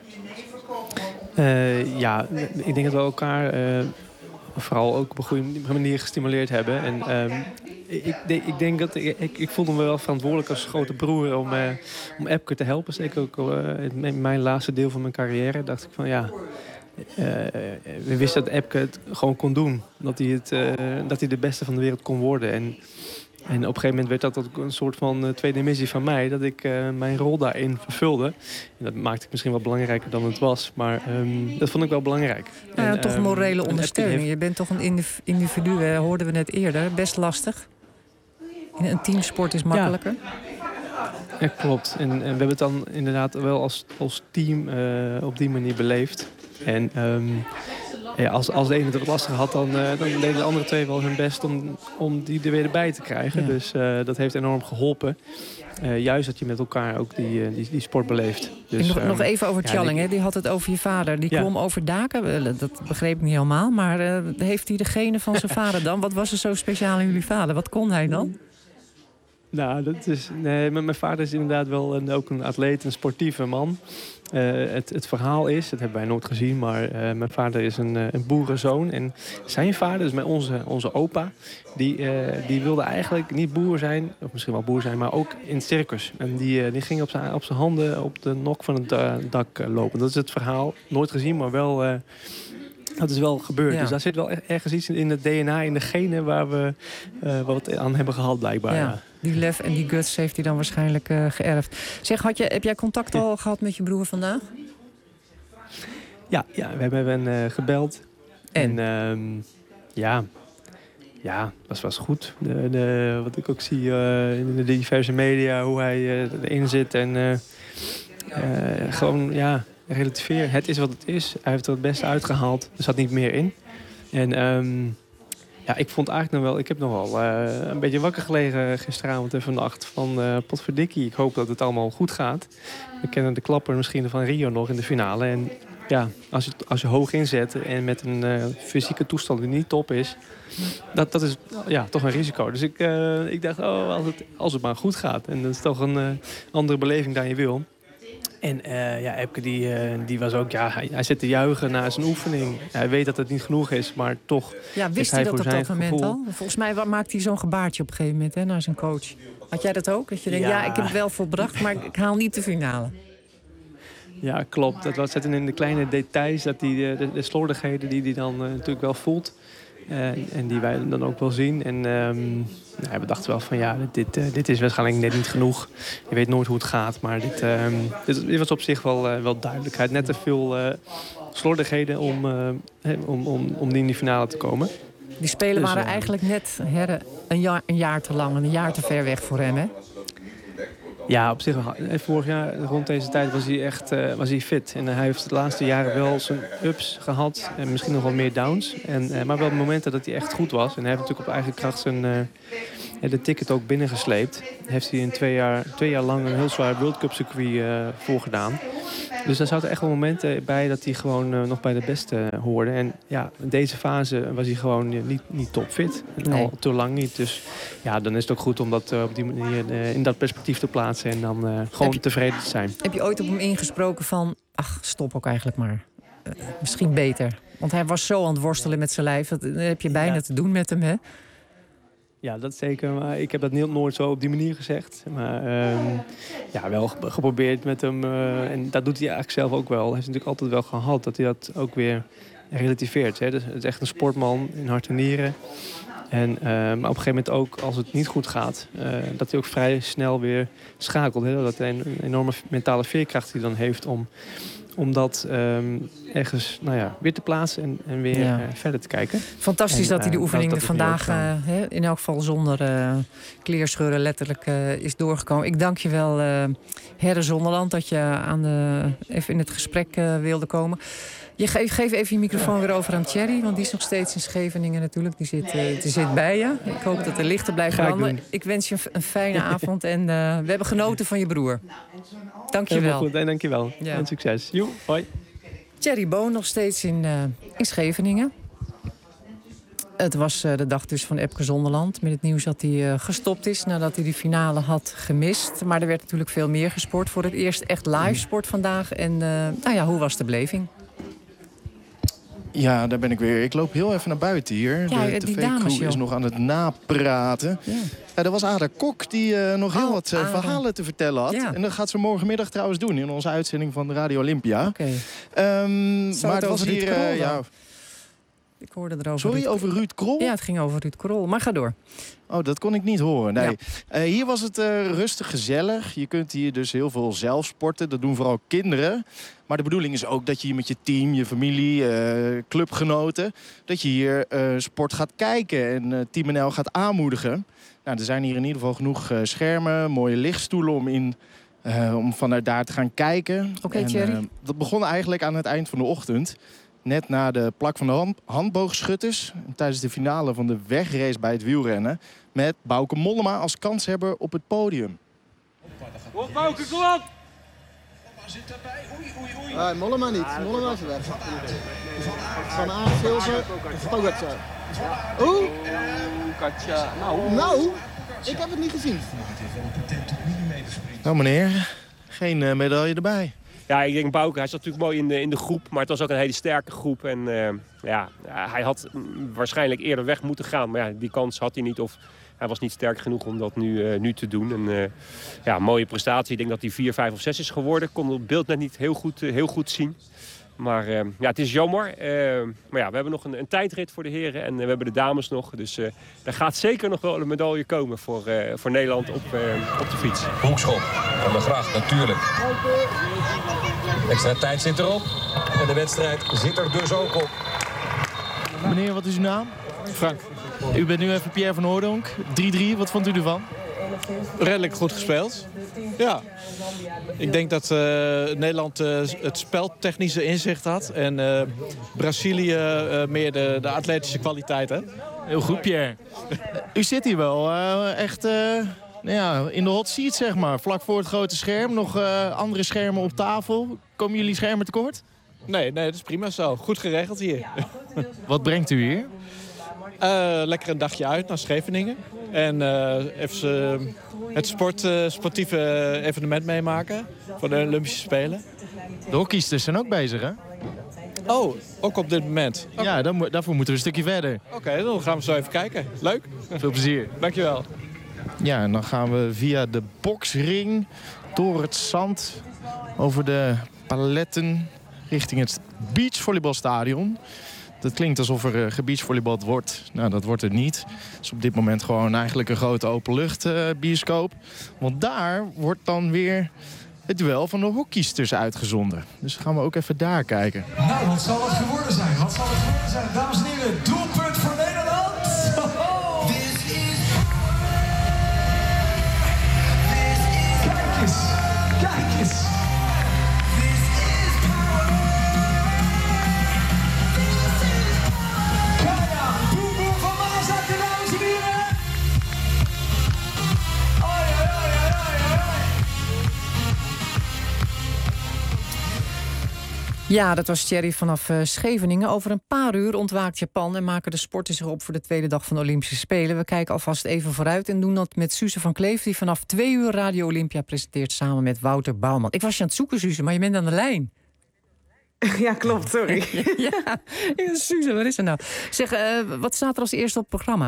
Uh, ja, ik denk dat we elkaar uh, vooral ook op een goede manier gestimuleerd hebben. En um, ik, ik denk dat ik, ik, ik voelde me wel verantwoordelijk als grote broer om, uh, om Epke te helpen. Zeker ook uh, in mijn laatste deel van mijn carrière dacht ik van ja. Uh, we wisten dat Epke het gewoon kon doen. Dat hij, het, uh, dat hij de beste van de wereld kon worden. En, en op een gegeven moment werd dat ook een soort van uh, tweede missie van mij. Dat ik uh, mijn rol daarin vervulde. En dat maakte ik misschien wel belangrijker dan het was. Maar um, dat vond ik wel belangrijk. Ja, en, toch um, morele ondersteuning. heeft... Je bent toch een individu, hè, hoorden we net eerder. Best lastig. In een teamsport is makkelijker. Ja. Ja, klopt. En, en we hebben het dan inderdaad wel als, als team uh, op die manier beleefd. En um, ja, als, als de ene het wat lastiger had, dan, uh, dan deden de andere twee wel hun best om, om die er weer bij te krijgen. Ja. Dus uh, dat heeft enorm geholpen. Uh, juist dat je met elkaar ook die, uh, die, die sport beleeft. Dus, nog, um, nog even over Tjalling, ja, die... die had het over je vader. Die ja. klom over daken, dat begreep ik niet helemaal. Maar uh, heeft hij de genen van zijn vader dan? Wat was er zo speciaal in jullie vader? Wat kon hij dan? Nou, dat is, nee, mijn vader is inderdaad wel een, ook een atleet, een sportieve man. Uh, het, het verhaal is, dat hebben wij nooit gezien, maar uh, mijn vader is een, een boerenzoon. En zijn vader, dus met onze, onze opa, die, uh, die wilde eigenlijk niet boer zijn, of misschien wel boer zijn, maar ook in het circus. En die, uh, die ging op zijn op zijn handen op de nok van het uh, dak uh, lopen. Dat is het verhaal. Nooit gezien, maar wel... Uh, dat is wel gebeurd. Ja. Dus daar zit wel ergens iets in het D N A, in de genen waar we uh, wat aan hebben gehad blijkbaar. Ja, die lef en die guts heeft hij dan waarschijnlijk uh, geërfd. Zeg, had je, heb jij contact ja. al gehad met je broer vandaag? Ja, ja we hebben uh, gebeld. En, en um, ja, ja, dat was goed. De, de, wat ik ook zie uh, in de diverse media, hoe hij uh, erin zit. En uh, uh, gewoon, ja... relativeer. Het is wat het is. Hij heeft er het beste uitgehaald. Er zat niet meer in. En um, ja, ik vond eigenlijk nog wel... Ik heb nog wel uh, een beetje wakker gelegen gisteravond en vannacht. Van uh, potverdikkie. Ik hoop dat het allemaal goed gaat. We kennen de klapper misschien van Rio nog in de finale. En ja, als je, als je hoog inzet en met een uh, fysieke toestand die niet top is... Dat, dat is ja, toch een risico. Dus ik, uh, ik dacht, oh, als het, als het maar goed gaat. En dat is toch een uh, andere beleving dan je wil. En uh, ja, Epke die, uh, die was ook, ja, hij, hij zit te juichen na zijn oefening. Hij weet dat het niet genoeg is, maar toch. Ja, wist hij, hij dat op dat moment gevoel... al? Volgens mij maakt hij zo'n gebaartje op een gegeven moment hè, naar zijn coach. Had jij dat ook? Dat je denkt, ja, ja ik heb het wel volbracht, maar ik haal niet de finale. Ja, klopt. Dat was zitten in de kleine details, dat die, de, de slordigheden die hij dan uh, natuurlijk wel voelt. Uh, en die wij dan ook wel zien. En um, nou, we dachten wel van ja, dit, uh, dit is waarschijnlijk net niet genoeg. Je weet nooit hoe het gaat, maar dit, um, dit, dit was op zich wel, uh, wel duidelijkheid. Net te veel uh, slordigheden om, uh, om, om, om die in die finale te komen. Die spelen dus, waren uh, eigenlijk net herre, een, jaar, een jaar te lang en een jaar te ver weg voor hem, hè? Ja, op zich wel. Vorig jaar rond deze tijd was hij echt uh, was hij fit. En uh, hij heeft de laatste jaren wel zijn ups gehad. En misschien nog wel meer downs. En, uh, maar wel momenten dat hij echt goed was. En hij heeft natuurlijk op eigen kracht zijn, uh, de ticket ook binnengesleept. Heeft hij in twee jaar, twee jaar lang een heel zwaar World Cup circuit uh, voorgedaan. Dus daar zaten echt wel momenten bij dat hij gewoon uh, nog bij de beste hoorde. En ja, in deze fase was hij gewoon uh, niet, niet topfit. Nee. Al te lang niet. Dus ja, dan is het ook goed om dat uh, op die manier uh, in dat perspectief te plaatsen. En dan uh, gewoon je, tevreden te zijn. Heb je ooit op hem ingesproken van, ach, stop ook eigenlijk maar. Uh, misschien beter. Want hij was zo aan het worstelen met zijn lijf. Dat heb je bijna ja. te doen met hem, hè? Ja, dat zeker. Maar ik heb dat niet, nooit zo op die manier gezegd. Maar uh, ja, wel geprobeerd met hem. Uh, en dat doet hij eigenlijk zelf ook wel. Hij heeft natuurlijk altijd wel gehad dat hij dat ook weer relativeert. Hè? Dus het is echt een sportman in hart en nieren. En, uh, maar op een gegeven moment ook, als het niet goed gaat, uh, dat hij ook vrij snel weer schakelt. Hè? Dat hij een enorme mentale veerkracht die hij dan heeft om, om dat um, ergens nou ja, weer te plaatsen en, en weer ja. uh, verder te kijken. Fantastisch en, dat hij de oefening uh, vandaag uh, he, in elk geval zonder uh, kleerscheuren letterlijk uh, is doorgekomen. Ik dank je wel, uh, Herre Zonderland, dat je aan de, even in het gesprek uh, wilde komen. Je geef, geef even je microfoon weer over aan Thierry, want die is nog steeds in Scheveningen natuurlijk. Die zit, uh, die zit bij je. Ik hoop dat de lichten blijven branden. Ik, ik wens je een, een fijne avond en uh, we hebben genoten van je broer. Dank je wel. Heel goed, en dank je wel. Ja. En succes. Jo, hoi. Thierry Boon nog steeds in, uh, in Scheveningen. Het was uh, de dag dus van Epke Zonderland. Met het nieuws dat hij uh, gestopt is nadat hij de finale had gemist. Maar er werd natuurlijk veel meer gesport. Voor het eerst echt live sport vandaag. En uh, nou ja, hoe was de beleving? Ja, daar ben ik weer. Ik loop heel even naar buiten hier. Ja, de tv-crew is nog aan het napraten. Ja. Ja, er was Ada Kok die uh, nog heel oh, wat uh, verhalen te vertellen had. Ja. En dat gaat ze morgenmiddag trouwens doen in onze uitzending van de Radio Olympia. Okay. Um, maar het was hier... Uh, ja, ik hoorde erover. Sorry, Ruud... over Ruud Krol? Ja, het ging over Ruud Krol. Maar ga door. Oh, dat kon ik niet horen. Nee. Ja. Uh, hier was het uh, rustig, gezellig. Je kunt hier dus heel veel zelf sporten. Dat doen vooral kinderen. Maar de bedoeling is ook dat je hier met je team, je familie, uh, clubgenoten... dat je hier uh, sport gaat kijken en uh, Team N L gaat aanmoedigen. Nou, er zijn hier in ieder geval genoeg uh, schermen, mooie lichtstoelen om, in, uh, om vanuit daar te gaan kijken. Oké, okay, Thierry. Uh, dat begon eigenlijk aan het eind van de ochtend. Net na de plak van de hand, handboogschutters. Tijdens de finale van de wegrace bij het wielrennen. Met Bouke Mollema als kanshebber op het podium. Kom Bouke, kom op! Zit erbij. Oei, oei, oei. Uh, Mollema niet. Mollema is weg. Van Aansilver. Pogacar. Oeh. Katja. Nou. Nou, ik heb het niet gezien. Nou meneer, geen uh, medaille erbij. Ja, ik denk Bouke, hij zat natuurlijk mooi in de, in de groep, maar het was ook een hele sterke groep. En uh, ja, hij had waarschijnlijk eerder weg moeten gaan, maar ja, die kans had hij niet. Of hij was niet sterk genoeg om dat nu, uh, nu te doen. En, uh, ja, mooie prestatie. Ik denk dat hij vier, vijf of zes is geworden. Ik kon het beeld net niet heel goed, uh, heel goed zien. Maar uh, ja, het is jammer. Uh, maar ja, we hebben nog een, een tijdrit voor de heren en uh, we hebben de dames nog. Dus uh, er gaat zeker nog wel een medaille komen voor, uh, voor Nederland op, uh, op de fiets. Hoekschop van de Gracht, natuurlijk. Extra tijd zit erop en de wedstrijd zit er dus ook op. Meneer, wat is uw naam? Frank. U bent nu even Pierre van Hooijdonk. drie drie, wat vond u ervan? Redelijk goed gespeeld. Ja. Ik denk dat uh, Nederland uh, het speltechnische inzicht had. En uh, Brazilië uh, meer de, de atletische kwaliteit. Hè? Heel goed, Pierre. U zit hier wel uh, echt uh, nou ja, in de hot seat, zeg maar. Vlak voor het grote scherm. Nog uh, andere schermen op tafel. Komen jullie schermen tekort? Nee, nee, dat is prima zo. Goed geregeld hier. Wat brengt u hier? Uh, lekker een dagje uit naar Scheveningen. En uh, even uh, het sport, uh, sportieve evenement meemaken voor de Olympische Spelen. De hockeysters zijn ook bezig, hè? Oh, ook op dit moment? Okay. Ja, dan, daarvoor moeten we een stukje verder. Oké, okay, dan gaan we zo even kijken. Leuk. Veel plezier. Dankjewel. Ja, en dan gaan we via de boksring door het zand over de paletten richting het beachvolleybalstadion. Dat klinkt alsof er uh, gebeachvolleybald wordt. Nou, dat wordt het niet. Het is op dit moment gewoon eigenlijk een grote openlucht uh, bioscoop. Want daar wordt dan weer het duel van de hockeysters uitgezonden. Dus gaan we ook even daar kijken. Nou, wat zal het geworden zijn? Wat zal het geworden zijn? Dames en heren, doelpunt voor Nederland! Kijk eens! Kijk eens! Ja, dat was Thierry vanaf uh, Scheveningen. Over een paar uur ontwaakt Japan en maken de sporters zich op voor de tweede dag van de Olympische Spelen. We kijken alvast even vooruit en doen dat met Suze van Kleef, die vanaf twee uur Radio Olympia presenteert samen met Wouter Bouwman. Ik was je aan het zoeken, Suze, maar je bent aan de lijn. Ja, klopt, sorry. Ja, Suze, wat is er nou? Zeg, uh, wat staat er als eerste op het programma?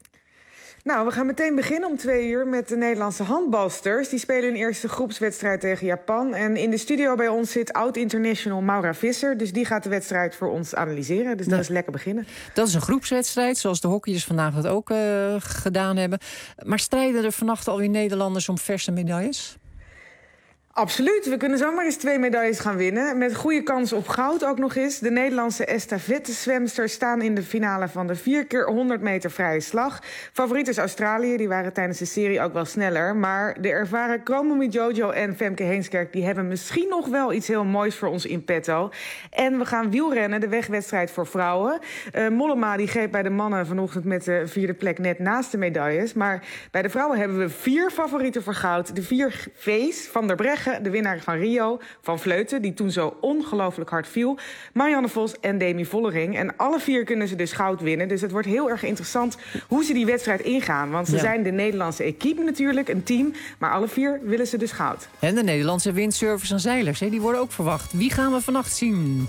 Nou, we gaan meteen beginnen om twee uur met de Nederlandse handbalsters. Die spelen hun eerste groepswedstrijd tegen Japan. En in de studio bij ons zit oud-international Maura Visser. Dus die gaat de wedstrijd voor ons analyseren. Dus dat ja. is lekker beginnen. Dat is een groepswedstrijd, zoals de hockeyers vandaag dat ook uh, gedaan hebben. Maar strijden er vannacht alweer Nederlanders om verse medailles? Absoluut. We kunnen zomaar eens twee medailles gaan winnen. Met goede kans op goud ook nog eens. De Nederlandse estafettezwemsters staan in de finale van de vier keer honderd meter vrije slag. Favoriet is Australië. Die waren tijdens de serie ook wel sneller. Maar de ervaren Chromomy Jojo en Femke Heemskerk die hebben misschien nog wel iets heel moois voor ons in petto. En we gaan wielrennen, de wegwedstrijd voor vrouwen. Uh, Mollema die greep bij de mannen vanochtend met de vierde plek net naast de medailles. Maar bij de vrouwen hebben we vier favorieten voor goud. De vier V's, Van der Breggen, de winnaar van Rio, Van Vleuten, die toen zo ongelooflijk hard viel, Marianne Vos en Demi Vollering. En alle vier kunnen ze dus goud winnen. Dus het wordt heel erg interessant hoe ze die wedstrijd ingaan. Want ze ja. zijn de Nederlandse equipe natuurlijk, een team. Maar alle vier willen ze dus goud. En de Nederlandse windsurfers en zeilers, hè, die worden ook verwacht. Wie gaan we vannacht zien?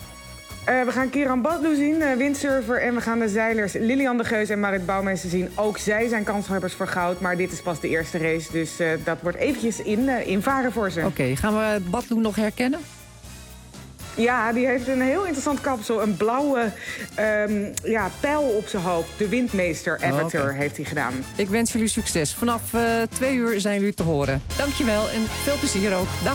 Uh, we gaan Kieran Badlu zien, uh, windsurfer. En we gaan de zeilers Lilian de Geus en Marit Bouwmeester zien. Ook zij zijn kanshebbers voor goud. Maar dit is pas de eerste race. Dus uh, dat wordt eventjes in, uh, invaren voor ze. Oké, okay, gaan we Badlu nog herkennen? Ja, die heeft een heel interessant kapsel. Een blauwe um, ja, pijl op zijn hoofd. De windmeester Avatar oh, okay. heeft hij gedaan. Ik wens jullie succes. Vanaf uh, twee uur zijn jullie te horen. Dankjewel en veel plezier ook. Dag.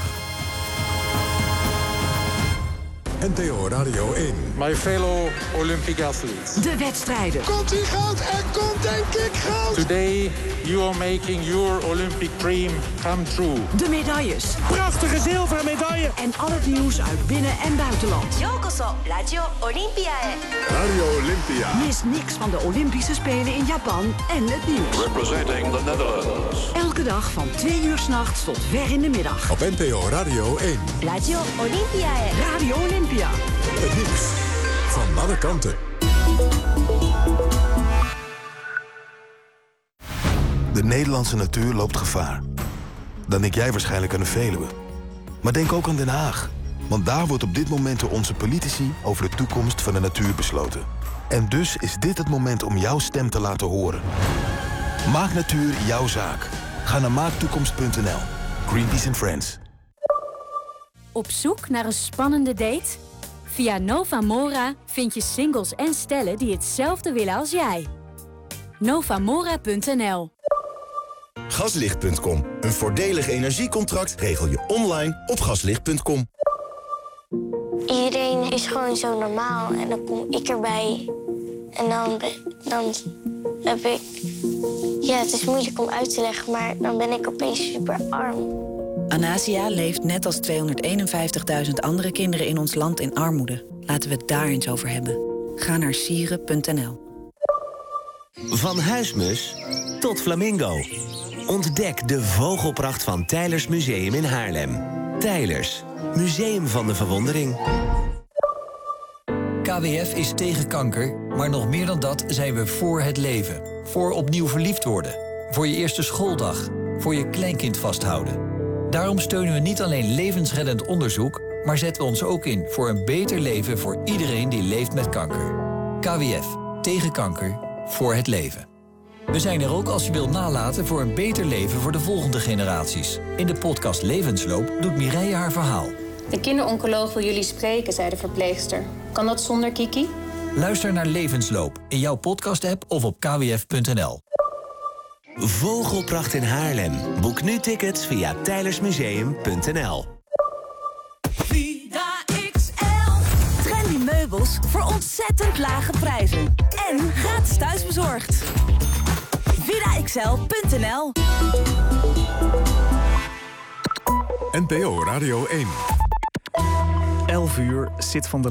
N T O Radio één. My fellow Olympic athletes. De wedstrijden. Komt hij goud en komt denk ik goud. Today you are making your Olympic dream come true. De medailles. Prachtige zilveren medaille. En al het nieuws uit binnen- en buitenland. Yokoso Radio Olympia. Radio Olympia. Mis niks van de Olympische Spelen in Japan en het nieuws. Representing the Netherlands. Elke dag van twee uur 's nachts tot ver in de middag. Op N T O Radio één. Radio Olympia. Radio Olympia. Het nieuws van alle kanten. De Nederlandse natuur loopt gevaar. Dan denk jij waarschijnlijk aan de Veluwe. Maar denk ook aan Den Haag. Want daar wordt op dit moment door onze politici over de toekomst van de natuur besloten. En dus is dit het moment om jouw stem te laten horen. Maak natuur jouw zaak. Ga naar maaktoekomst punt n l. Greenpeace and Friends. Op zoek naar een spannende date? Via Novamora vind je singles en stellen die hetzelfde willen als jij. Novamora punt n l. Gaslicht punt com. Een voordelig energiecontract regel je online op gaslicht punt com. Iedereen is gewoon zo normaal en dan kom ik erbij. En dan, dan heb ik... Ja, het is moeilijk om uit te leggen, maar dan ben ik opeens super arm. Anasia leeft net als tweehonderdeenenvijftigduizend andere kinderen in ons land in armoede. Laten we het daar eens over hebben. Ga naar sieren punt n l. Van huismus tot flamingo. Ontdek de vogelpracht van Teylers Museum in Haarlem. Teylers, Museum van de Verwondering. K W F is tegen kanker, maar nog meer dan dat zijn we voor het leven. Voor opnieuw verliefd worden. Voor je eerste schooldag. Voor je kleinkind vasthouden. Daarom steunen we niet alleen levensreddend onderzoek, maar zetten we ons ook in voor een beter leven voor iedereen die leeft met kanker. K W F. Tegen kanker. Voor het leven. We zijn er ook als je wilt nalaten voor een beter leven voor de volgende generaties. In de podcast Levensloop doet Mireille haar verhaal. De kinderoncoloog wil jullie spreken, zei de verpleegster. Kan dat zonder Kiki? Luister naar Levensloop in jouw podcast-app of op k w f punt n l. Vogelpracht in Haarlem. Boek nu tickets via tijlersmuseum punt n l. Vida X L. Trendy meubels voor ontzettend lage prijzen. En gratis thuisbezorgd. Vida X L punt n l. N P O Radio één. elf uur, Sid van der